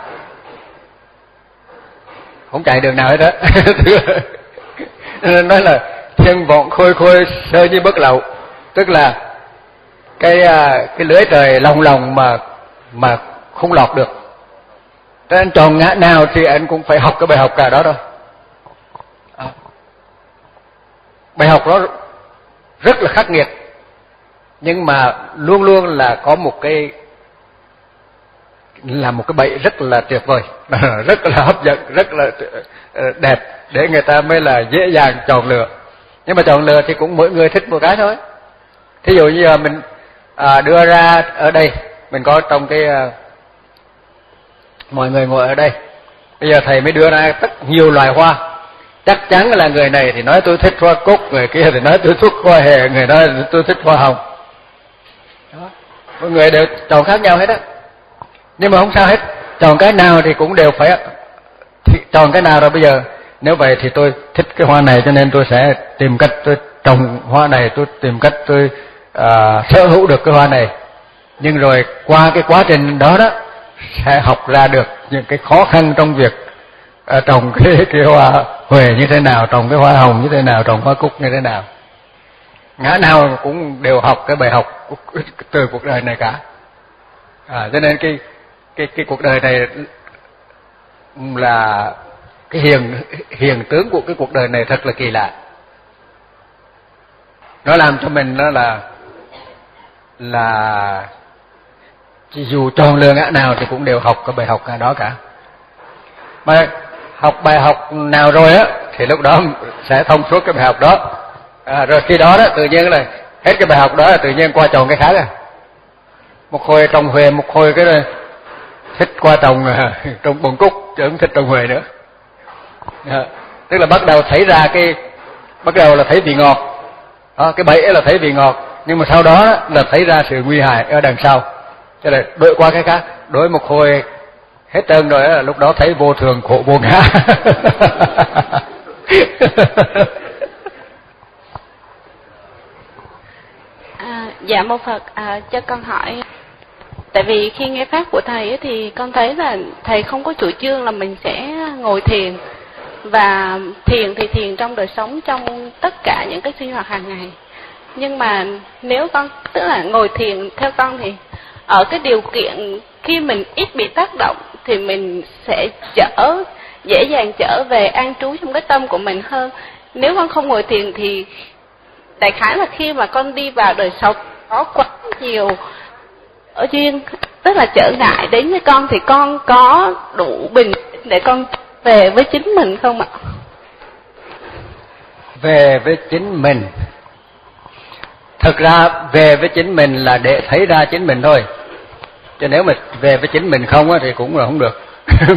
không chạy đường nào hết đó. Nên nói là thiên vọng khôi khôi sơ như bất lậu, tức là cái cái lưới trời lòng lòng mà mà không lọt được. Thế anh chọn ngã nào thì anh cũng phải học cái bài học cả đó thôi. À. Bài học đó rất là khắc nghiệt, nhưng mà luôn luôn là có một cái là một cái bẫy rất là tuyệt vời, rất là hấp dẫn, rất là đẹp, để người ta mới là dễ dàng chọn lựa. Nhưng mà chọn lựa thì cũng mỗi người thích một cái thôi. Thí dụ như là mình à, đưa ra ở đây, mình có trong cái à, mọi người ngồi ở đây, bây giờ thầy mới đưa ra rất nhiều loài hoa. Chắc chắn là người này thì nói tôi thích hoa cúc, người kia thì nói tôi thích hoa hề, người nói tôi thích hoa hồng. Đó. Mọi người đều chọn khác nhau hết á. Nhưng mà không sao hết, chọn cái nào thì cũng đều phải thì chọn cái nào rồi. Bây giờ nếu vậy thì tôi thích cái hoa này, cho nên tôi sẽ tìm cách tôi trồng hoa này, tôi tìm cách tôi à, sở hữu được cái hoa này. Nhưng rồi qua cái quá trình đó đó sẽ học ra được những cái khó khăn trong việc à, trồng cái, cái hoa huệ như thế nào, trồng cái hoa hồng như thế nào, trồng hoa cúc như thế nào. Ngã nào cũng đều học cái bài học từ cuộc đời này cả. À, cho nên cái cái cái cuộc đời này là cái hiện hiện tướng của cái cuộc đời này thật là kỳ lạ. Nó làm cho mình nó là là dù chọn lựa ngã nào thì cũng đều học cái bài học đó cả. Mà học bài học nào rồi á thì lúc đó sẽ thông suốt cái bài học đó. À, rồi khi đó đó tự nhiên là hết cái bài học đó là tự nhiên qua trồng cái khác à. Một hồi trồng huệ, một hồi cái này thích qua trồng trồng bông cúc chứ không thích trồng huệ nữa. À, tức là bắt đầu thấy ra cái bắt đầu là thấy vị ngọt. Đó, cái bẫy là thấy vị ngọt, nhưng mà sau đó là thấy ra sự nguy hại ở đằng sau. Cho nên đổi qua cái khác, đổi một hồi hết trơn rồi là lúc đó thấy vô thường khổ vô ngã. À, dạ mô Phật, à, cho con hỏi, tại vì khi nghe pháp của thầy ấy, thì con thấy là thầy không có chủ trương là mình sẽ ngồi thiền, và thiền thì thiền trong đời sống, trong tất cả những cái sinh hoạt hàng ngày. Nhưng mà nếu con tức là ngồi thiền theo con thì ở cái điều kiện khi mình ít bị tác động thì mình sẽ trở dễ dàng trở về an trú trong cái tâm của mình hơn. Nếu con không ngồi thiền thì đại khái là khi mà con đi vào đời sống có quá nhiều ở duyên, tức là trở ngại đến với con, thì con có đủ bình để con về với chính mình không ạ? Về với chính mình, thực ra về với chính mình là để thấy ra chính mình thôi, chứ nếu mà về với chính mình không á thì cũng là không được.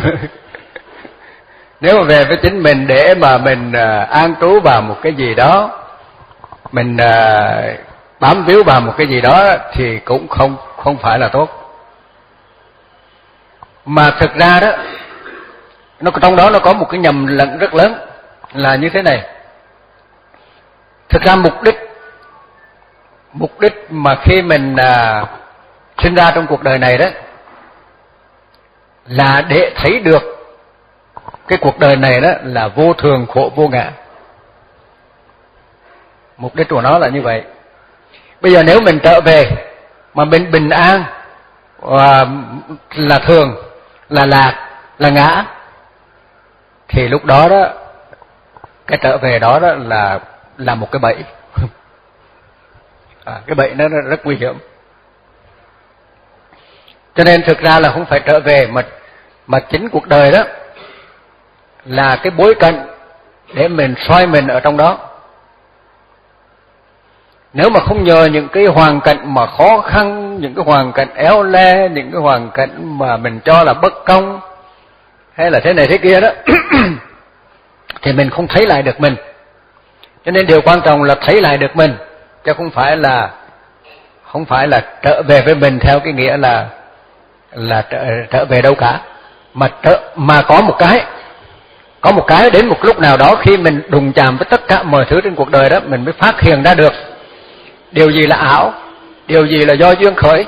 Nếu mà về với chính mình để mà mình uh, an trú vào một cái gì đó, mình uh, bám víu vào một cái gì đó thì cũng không không phải là tốt. Mà thực ra đó, nó trong đó nó có một cái nhầm lẫn rất lớn là như thế này. Thực ra mục đích mục đích mà khi mình uh, sinh ra trong cuộc đời này đó là để thấy được cái cuộc đời này đó là vô thường khổ vô ngã. Mục đích của nó là như vậy. Bây giờ nếu mình trở về mà mình bình an, và là thường, là lạc, là ngã, thì lúc đó đó cái trở về đó đó là là một cái bẫy. À, cái bẫy nó rất nguy hiểm. Cho nên thực ra là không phải trở về, mà mà chính cuộc đời đó là cái bối cảnh để mình soi mình ở trong đó. Nếu mà không nhờ những cái hoàn cảnh mà khó khăn, những cái hoàn cảnh éo le, những cái hoàn cảnh mà mình cho là bất công hay là thế này thế kia đó thì mình không thấy lại được mình. Cho nên điều quan trọng là thấy lại được mình, chứ không phải là không phải là trở về với mình theo cái nghĩa là là trở, trở về đâu cả, mà trở, mà có một cái có một cái đến một lúc nào đó khi mình đụng chạm với tất cả mọi thứ trên cuộc đời đó, mình mới phát hiện ra được điều gì là ảo, điều gì là do duyên khởi,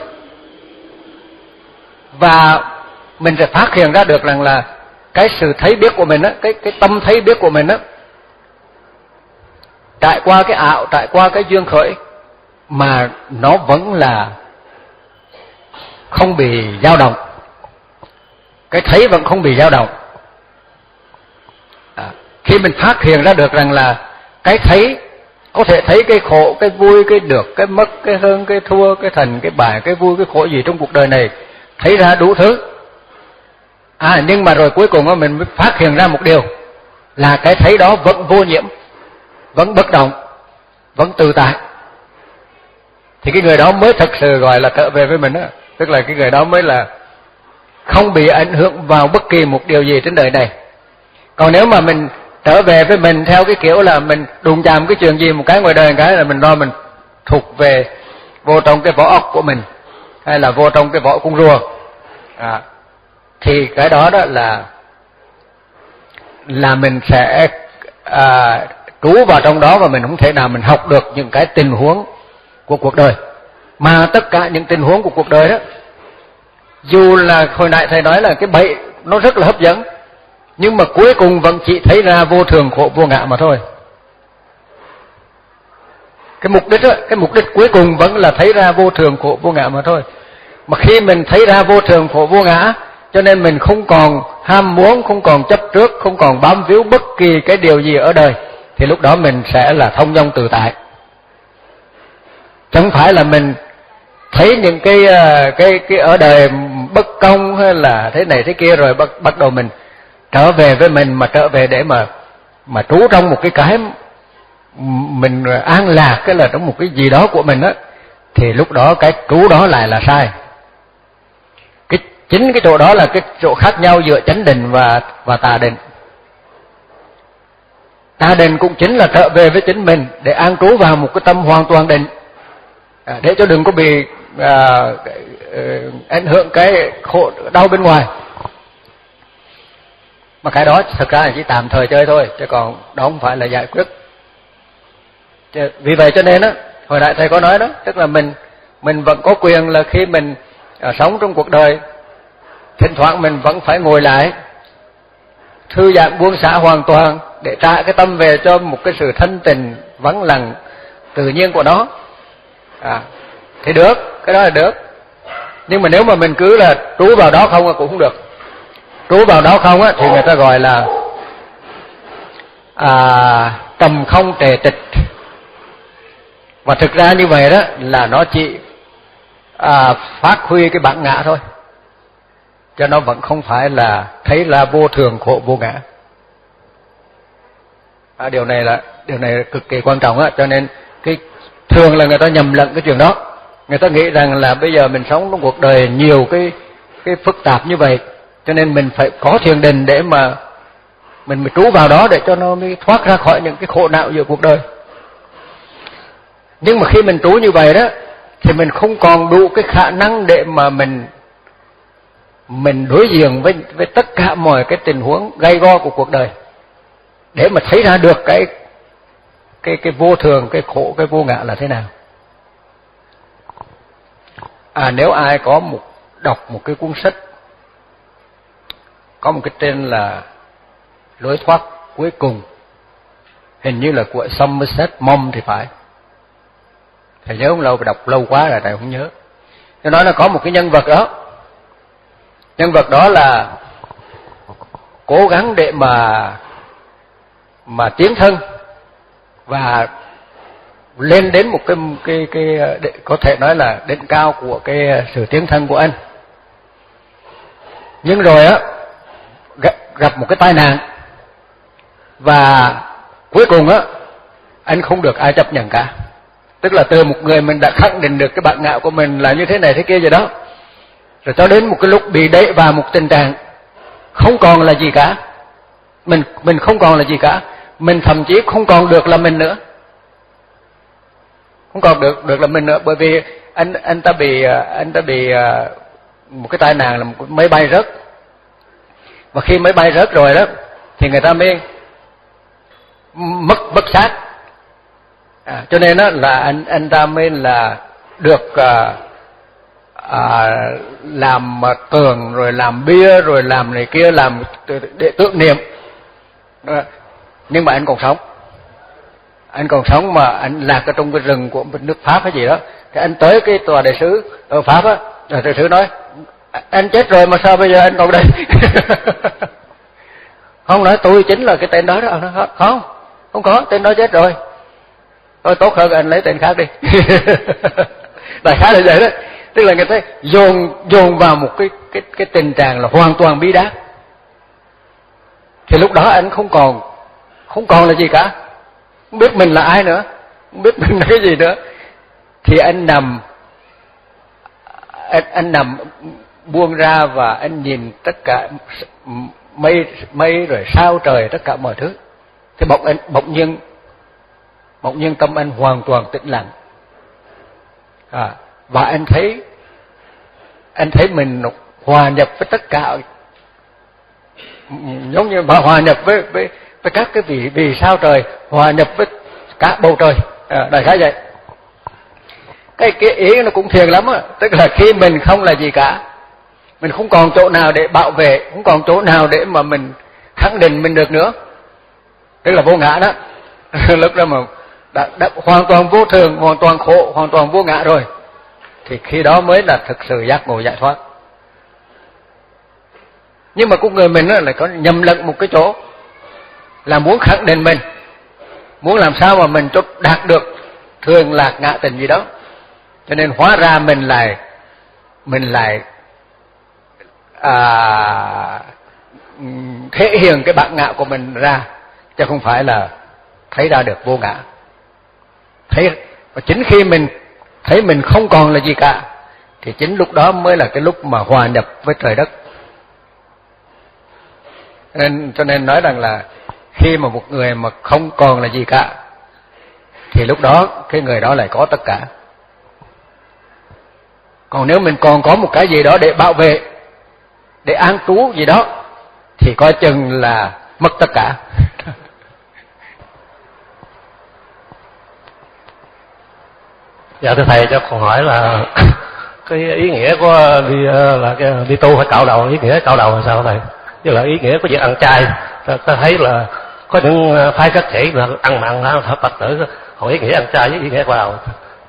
và mình sẽ phát hiện ra được rằng là cái sự thấy biết của mình á, cái cái tâm thấy biết của mình á, trải qua cái ảo, trải qua cái duyên khởi mà nó vẫn là không bị dao động. Cái thấy vẫn không bị dao động. À, khi mình phát hiện ra được rằng là cái thấy có thể thấy cái khổ, cái vui, cái được, cái mất, cái hơn, cái thua, cái thành, cái bại, cái vui, cái khổ gì trong cuộc đời này, thấy ra đủ thứ. À, nhưng mà rồi cuối cùng mình mới phát hiện ra một điều là cái thấy đó vẫn vô nhiễm, vẫn bất động, vẫn tự tại. Thì cái người đó mới thật sự gọi là trở về với mình đó. Tức là cái người đó mới là không bị ảnh hưởng vào bất kỳ một điều gì trên đời này. Còn nếu mà mình trở về với mình theo cái kiểu là mình đụng chạm cái chuyện gì một cái ngoài đời một cái là mình lo mình thuộc về vô trong cái vỏ ốc của mình, hay là vô trong cái vỏ con rùa, à, thì cái đó đó là là mình sẽ à, trú vào trong đó, và mình không thể nào mình học được những cái tình huống của cuộc đời. Mà tất cả những tình huống của cuộc đời đó, dù là hồi nãy thầy nói là cái bẫy nó rất là hấp dẫn, nhưng mà cuối cùng vẫn chỉ thấy ra vô thường khổ vô ngã mà thôi. Cái mục đích đó, cái mục đích cuối cùng vẫn là thấy ra vô thường khổ vô ngã mà thôi. Mà khi mình thấy ra vô thường khổ vô ngã, cho nên mình không còn ham muốn, không còn chấp trước, không còn bám víu bất kỳ cái điều gì ở đời, thì lúc đó mình sẽ là thông dong tự tại. Chẳng phải là mình thấy những cái cái cái ở đời bất công hay là thế này thế kia rồi bắt bắt đầu mình trở về với mình, mà trở về để mà mà trú trong một cái cái mình an lạc, cái là trong một cái gì đó của mình á, thì lúc đó cái trú đó lại là sai. Cái chính cái chỗ đó là cái chỗ khác nhau giữa chánh định và và tà định. Tà định cũng chính là trở về với chính mình để an trú vào một cái tâm hoàn toàn định, à, để cho đừng có bị à, ảnh hưởng cái khổ đau bên ngoài. Mà cái đó thực ra là chỉ tạm thời chơi thôi, chứ còn đó không phải là giải quyết. Vì vậy cho nên á, hồi nãy thầy có nói đó, tức là mình mình vẫn có quyền là khi mình à, sống trong cuộc đời, thỉnh thoảng mình vẫn phải ngồi lại, thư giãn buông xả hoàn toàn để trả cái tâm về cho một cái sự thanh tịnh vắng lặng tự nhiên của nó. À, thì được, cái đó là được. Nhưng mà nếu mà mình cứ là trú vào đó không cũng không được. Trú vào đó không á thì người ta gọi là à, trầm không trề trịch. Và thực ra như vậy đó là nó chỉ à, phát huy cái bản ngã thôi, cho nó vẫn không phải là thấy là vô thường khổ vô ngã. À, điều này là điều này là cực kỳ quan trọng á, cho nên cái thường là người ta nhầm lẫn cái chuyện đó. Người ta nghĩ rằng là bây giờ mình sống trong cuộc đời nhiều cái cái phức tạp như vậy, cho nên mình phải có thiền định để mà mình mới trú vào đó để cho nó mới thoát ra khỏi những cái khổ não giữa cuộc đời. Nhưng mà khi mình trú như vậy đó thì mình không còn đủ cái khả năng để mà mình mình đối diện với với tất cả mọi cái tình huống gay go của cuộc đời, để mà thấy ra được cái cái cái vô thường, cái khổ, cái vô ngã là thế nào. À, nếu ai có một đọc một cái cuốn sách có một cái tên là Lối thoát cuối cùng, hình như là của Somerset Maugham thì phải, thầy nhớ không lâu, đọc lâu quá rồi thầy không nhớ. Nó nói là có một cái nhân vật đó, nhân vật đó là cố gắng để mà mà tiến thân và lên đến một cái cái cái có thể nói là đỉnh cao của cái sự tiến thân của anh. Nhưng rồi á gặp, gặp một cái tai nạn, và cuối cùng á anh không được ai chấp nhận cả. Tức là từ một người mình đã khẳng định được cái bản ngã của mình là như thế này thế kia rồi đó, rồi cho đến một cái lúc bị đẩy vào một tình trạng không còn là gì cả. Mình mình không còn là gì cả, mình thậm chí không còn được là mình nữa, không còn được được là mình nữa, bởi vì anh anh ta bị anh ta bị một cái tai nạn là một máy bay rớt, và khi máy bay rớt rồi đó thì người ta mới mất bất xác. À, cho nên đó là anh anh ta mới là được à, à, làm tường rồi làm bia rồi làm này kia, làm để tưởng niệm. À, nhưng mà anh còn sống, anh còn sống mà anh lạc ở trong cái rừng của nước Pháp hay gì đó. Thì anh tới cái tòa đại sứ ở Pháp á, rồi đại sứ nói anh chết rồi mà sao bây giờ anh còn đây? Không, nói tôi chính là cái tên đó đó. Nói, không, không có, tên đó chết rồi. Thôi tốt hơn anh lấy tên khác đi. Đại khái là vậy đó. Tức là người ta dồn dồn vào một cái cái cái tình trạng là hoàn toàn bi đát. Thì lúc đó anh không còn không còn là gì cả, không biết mình là ai nữa, không biết mình là cái gì nữa. Thì anh nằm anh, anh nằm buông ra và anh nhìn tất cả mây mây rồi sao trời, tất cả mọi thứ. Thì bỗng anh bỗng nhiên bỗng nhiên tâm anh hoàn toàn tĩnh lặng. À, và anh thấy anh thấy mình hòa nhập với tất cả, giống như mà hòa nhập với với với các cái vì vì sao trời, hòa nhập với cả bầu trời. À, đại khái vậy. Cái cái ý nó cũng thiền lắm á, tức là khi mình không là gì cả, mình không còn chỗ nào để bảo vệ, không còn chỗ nào để mà mình khẳng định mình được nữa, tức là vô ngã đó. Lúc đó mà đã, đã hoàn toàn vô thường, hoàn toàn khổ, hoàn toàn vô ngã rồi, thì khi đó mới là thực sự giác ngộ giải thoát. Nhưng mà con người mình lại có nhầm lẫn một cái chỗ là muốn khẳng định mình, muốn làm sao mà mình chốt đạt được thường lạc ngã tình gì đó, cho nên hóa ra mình lại mình lại à, thể hiện cái bản ngã của mình ra, chứ không phải là thấy ra được vô ngã. Thấy, và chính khi mình thấy mình không còn là gì cả thì chính lúc đó mới là cái lúc mà hòa nhập với trời đất. Nên cho nên nói rằng là khi mà một người mà không còn là gì cả thì lúc đó cái người đó lại có tất cả. Còn nếu mình còn có một cái gì đó để bảo vệ, để an trú gì đó thì coi chừng là mất tất cả. Dạ thưa thầy, cho con hỏi là cái ý nghĩa của đi là cái đi tu phải cạo đầu, ý nghĩa cạo đầu là sao thầy? Chứ là ý nghĩa của việc ăn chay, ta, ta thấy là có những phái cách thể là ăn mặn là Phật tử, còn ý nghĩa ăn chay với ý nghĩa cạo đầu.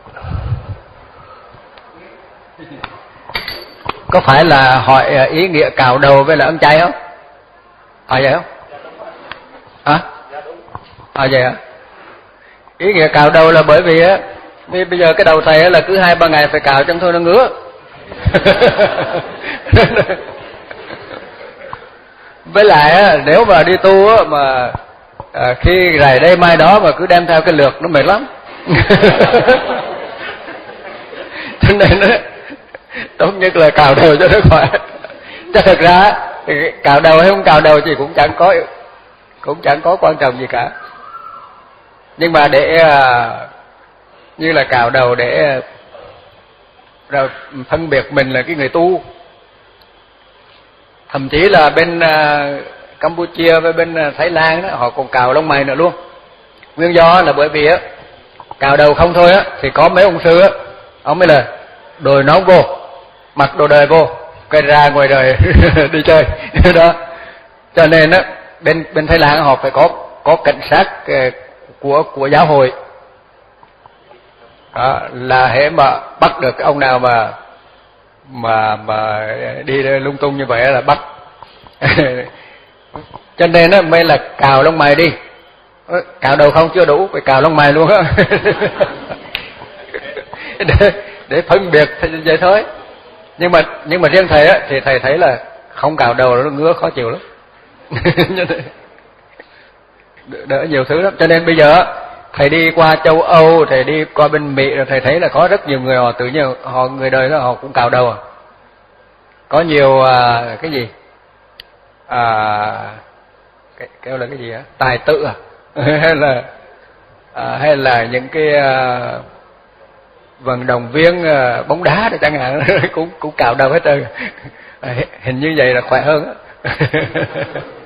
Có phải là hỏi ý nghĩa cạo đầu với là ăn chay không? Phải vậy không? Hả? À vậy hả? Ý nghĩa cạo đầu là bởi vì á, vì bây giờ cái đầu thầy là cứ hai ba ngày phải cạo cho thôi nó ngứa. Với lại á, nếu mà đi tu á, mà à, khi rày đây mai đó mà cứ đem theo cái lược nó mệt lắm. Cho nên á, tốt nhất là cạo đầu cho nó khỏe. Chứ thật ra cạo đầu hay không cạo đầu thì cũng chẳng có cũng chẳng có quan trọng gì cả. Nhưng mà để à, như là cạo đầu để rồi phân biệt mình là cái người tu. Thậm chí là bên uh, Campuchia với bên uh, Thái Lan đó, họ còn cạo lông mày nữa luôn. Nguyên do là bởi vì á, cạo đầu không thôi á thì có mấy ông sư á, ông mới là đội nón vô, mặc đồ đời vô, cái ra ngoài đời đi chơi đó. Cho nên á, bên bên Thái Lan họ phải có có cảnh sát uh, của của giáo hội. Đó, là hễ mà bắt được cái ông nào mà mà mà đi lung tung như vậy là bắt. Cho nên á mới là cạo lông mày đi, cạo đầu không chưa đủ, phải cạo lông mày luôn á. để, để phân biệt vậy thôi. Nhưng mà nhưng mà riêng thầy á thì thầy thấy là không cạo đầu nó ngứa khó chịu lắm. Đỡ nhiều thứ lắm. Cho nên bây giờ thầy đi qua châu Âu, thầy đi qua bên Mỹ rồi thầy thấy là có rất nhiều người họ tự nhiên họ người đời đó họ cũng cạo đầu à. Có nhiều à, cái gì à, cái, kêu là cái gì á, tài tử à, hay là à, hay là những cái à, vận động viên à, bóng đá đó chẳng hạn cũng cũng cạo đầu hết trơn. À, hình như vậy là khỏe hơn á.